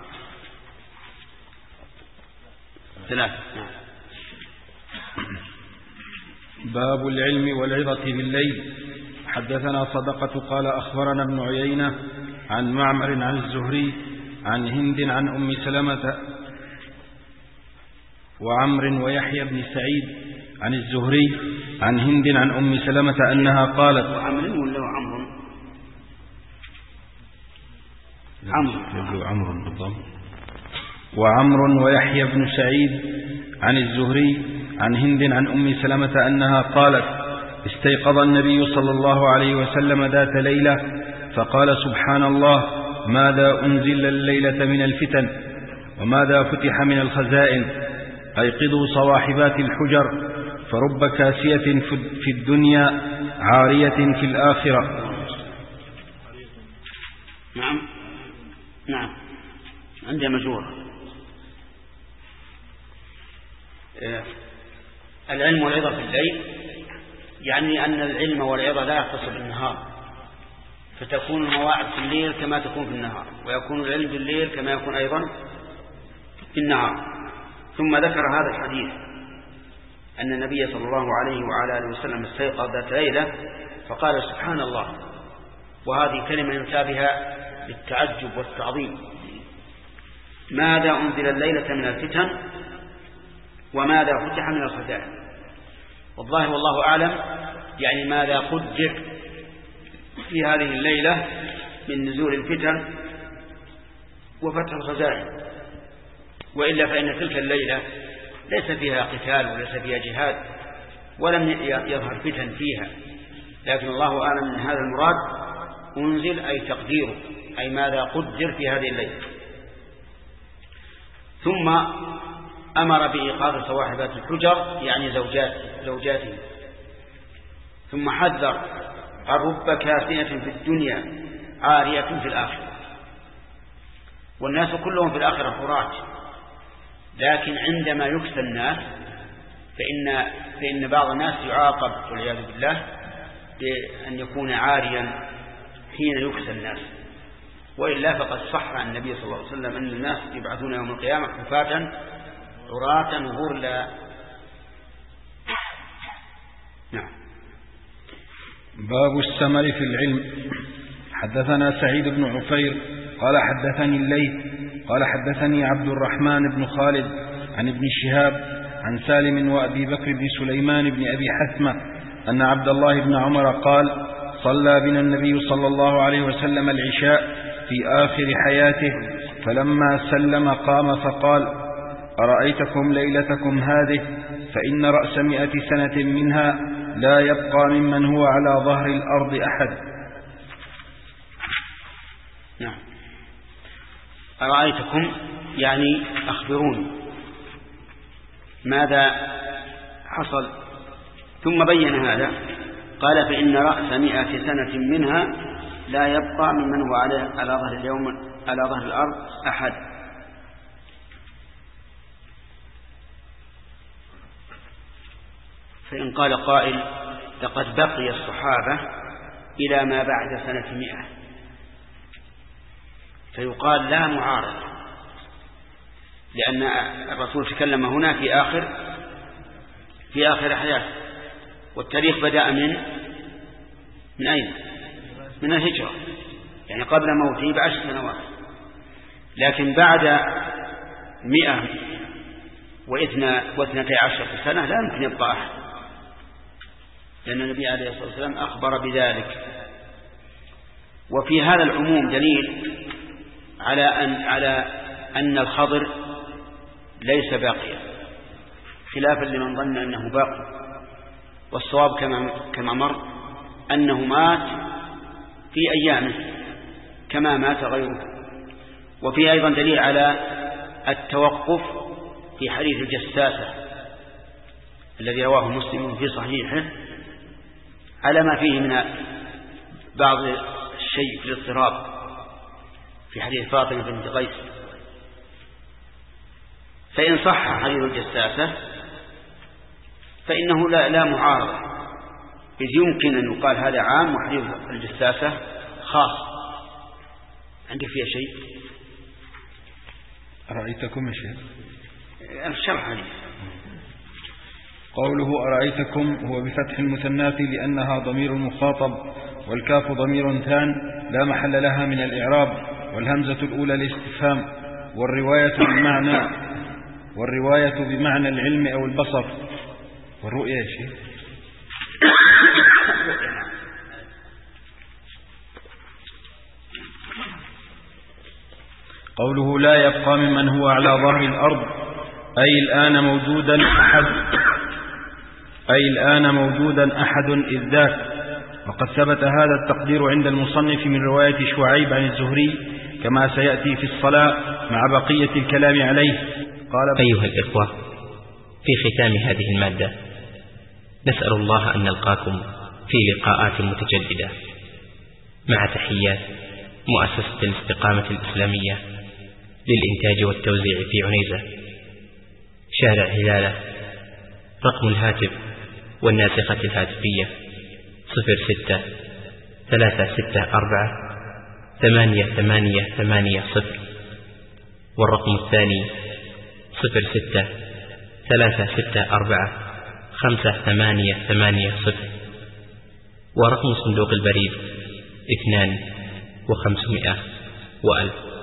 ثلاثة. باب العلم والعظة بالليل. حدثنا صدقة قال أخبرنا ابن عيينة عن معمر عن الزهري عن هند عن أم سلمة وعمر ويحيى بن سعيد عن الزهري عن هند عن أم سلمة أنها قالت وعمر ويحيى بن سعيد عن الزهري عن هند عن أم سلمة أنها قالت استيقظ النبي صلى الله عليه وسلم ذات ليلة فقال سبحان الله ماذا أنزل الليلة من الفتن وماذا فتح من الخزائن أيقظوا صواحبات الحجر فرب كاسية في الدنيا عارية في الآخرة. نعم عندي مجورة. العلم والعظة في الليل، يعني أن العلم والعظة لا يختص بالنهار، فتكون المواعظ في الليل كما تكون في النهار، ويكون العلم في الليل كما يكون أيضا في النهار. ثم ذكر هذا الحديث أن النبي صلى الله عليه وعلى آله وسلم استيقظ ذات ليلة فقال سبحان الله، وهذه كلمة ينتهى بها للتعجب والتعظيم. ماذا أنزل الليلة من الفتن وماذا فتح من الخزائن؟ والله والله أعلم، يعني ماذا قدر في هذه الليلة من نزول الفتن وفتح الخزائن. وإلا فإن تلك الليلة ليس فيها قتال وليس فيها جهاد ولم يظهر فتن فيها، لكن الله أعلم من هذا المراد أنزل أي تقديره، أي ماذا قدر في هذه الليلة. ثم أمر بإيقاظ صواحبات الحجر، يعني زوجاته. ثم حذر الرب كاسية في الدنيا عارية في الآخرة. والناس كلهم في الآخرة حراة، لكن عندما يكسى الناس فإن بعض الناس يعاقب والعياذ بالله بأن يكون عاريا حين يكسى الناس. وإلا فقد صح عن النبي صلى الله عليه وسلم أن الناس يبعثون يوم القيامة حفاة عراة غرلا. نعم. باب السمر في العلم. حدثنا سعيد بن عفير قال حدثني الليث قال حدثني عبد الرحمن بن خالد عن ابن شهاب عن سالم وأبي بكر بن سليمان بن أبي حثمة أن عبد الله بن عمر قال صلى بنا النبي صلى الله عليه وسلم العشاء في آخر حياته، فلما سلم قام فقال أرأيتكم ليلتكم هذه فإن رأس 100 سنة منها لا يبقى ممن هو على ظهر الأرض أحد. نعم. أرأيتكم يعني أخبروني ماذا حصل. ثم بين هذا قال فإن رأس 100 سنة منها لا يبقى ممن هو على ظهر الأرض أحد. فإن قال قائل لقد بقي الصحابة إلى ما بعد سنة 100، فيقال لا معارض، لأن الرسول تكلم هنا في آخر حياته، والتاريخ بدأ من أين؟ من الهجرة، يعني قبل موته ب10 سنوات. لكن بعد 112 سنة لا يمكن يبقى أحد، لأن النبي عليه الصلاة والسلام أخبر بذلك. وفي هذا العموم دليل على أن الخضر ليس باقيا، خلافا لمن ظن أنه باقي. والصواب كما مر أنه مات في أيامه كما مات غيره. وفي أيضا دليل على التوقف في حديث الجساسة الذي رواه مسلم في صحيحه، على ما فيه من بعض الشيء في الاضطراب في حديث فاطمة بنت قيس. فإن صح حديث الجساسة فإنه لا معارضة، إذ يمكن أن يقال هذا عام وحديث الجساسة خاص. عندك فيها شيء؟ أرأيتكم يا شيخ؟ الشرح حديث. قوله أرأيتكم هو بفتح المثنات لأنها ضمير مخاطب، والكاف ضمير ثان لا محل لها من الإعراب، والهمزة الأولى الاستفهام، والرواية بمعنى العلم أو البصر. والرؤية يا شيخ؟ قوله لا يبقى ممن هو على ظهر الأرض أي الآن موجودا أحد إذ ذاك. وقد ثبت هذا التقدير عند المصنف من رواية شعيب عن الزهري كما سيأتي في الصلاة مع بقية الكلام عليه. قال أيها الإخوة، في ختام هذه المادة نسأل الله أن نلقاكم في لقاءات متجددة. مع تحيات مؤسسة الاستقامة الإسلامية للإنتاج والتوزيع في عنيزة، شارع هلالة. رقم الهاتف والناسخة الهاتفية 06-364-8880، والرقم الثاني 06-364-5880، ورقم صندوق البريد 2500 و1000.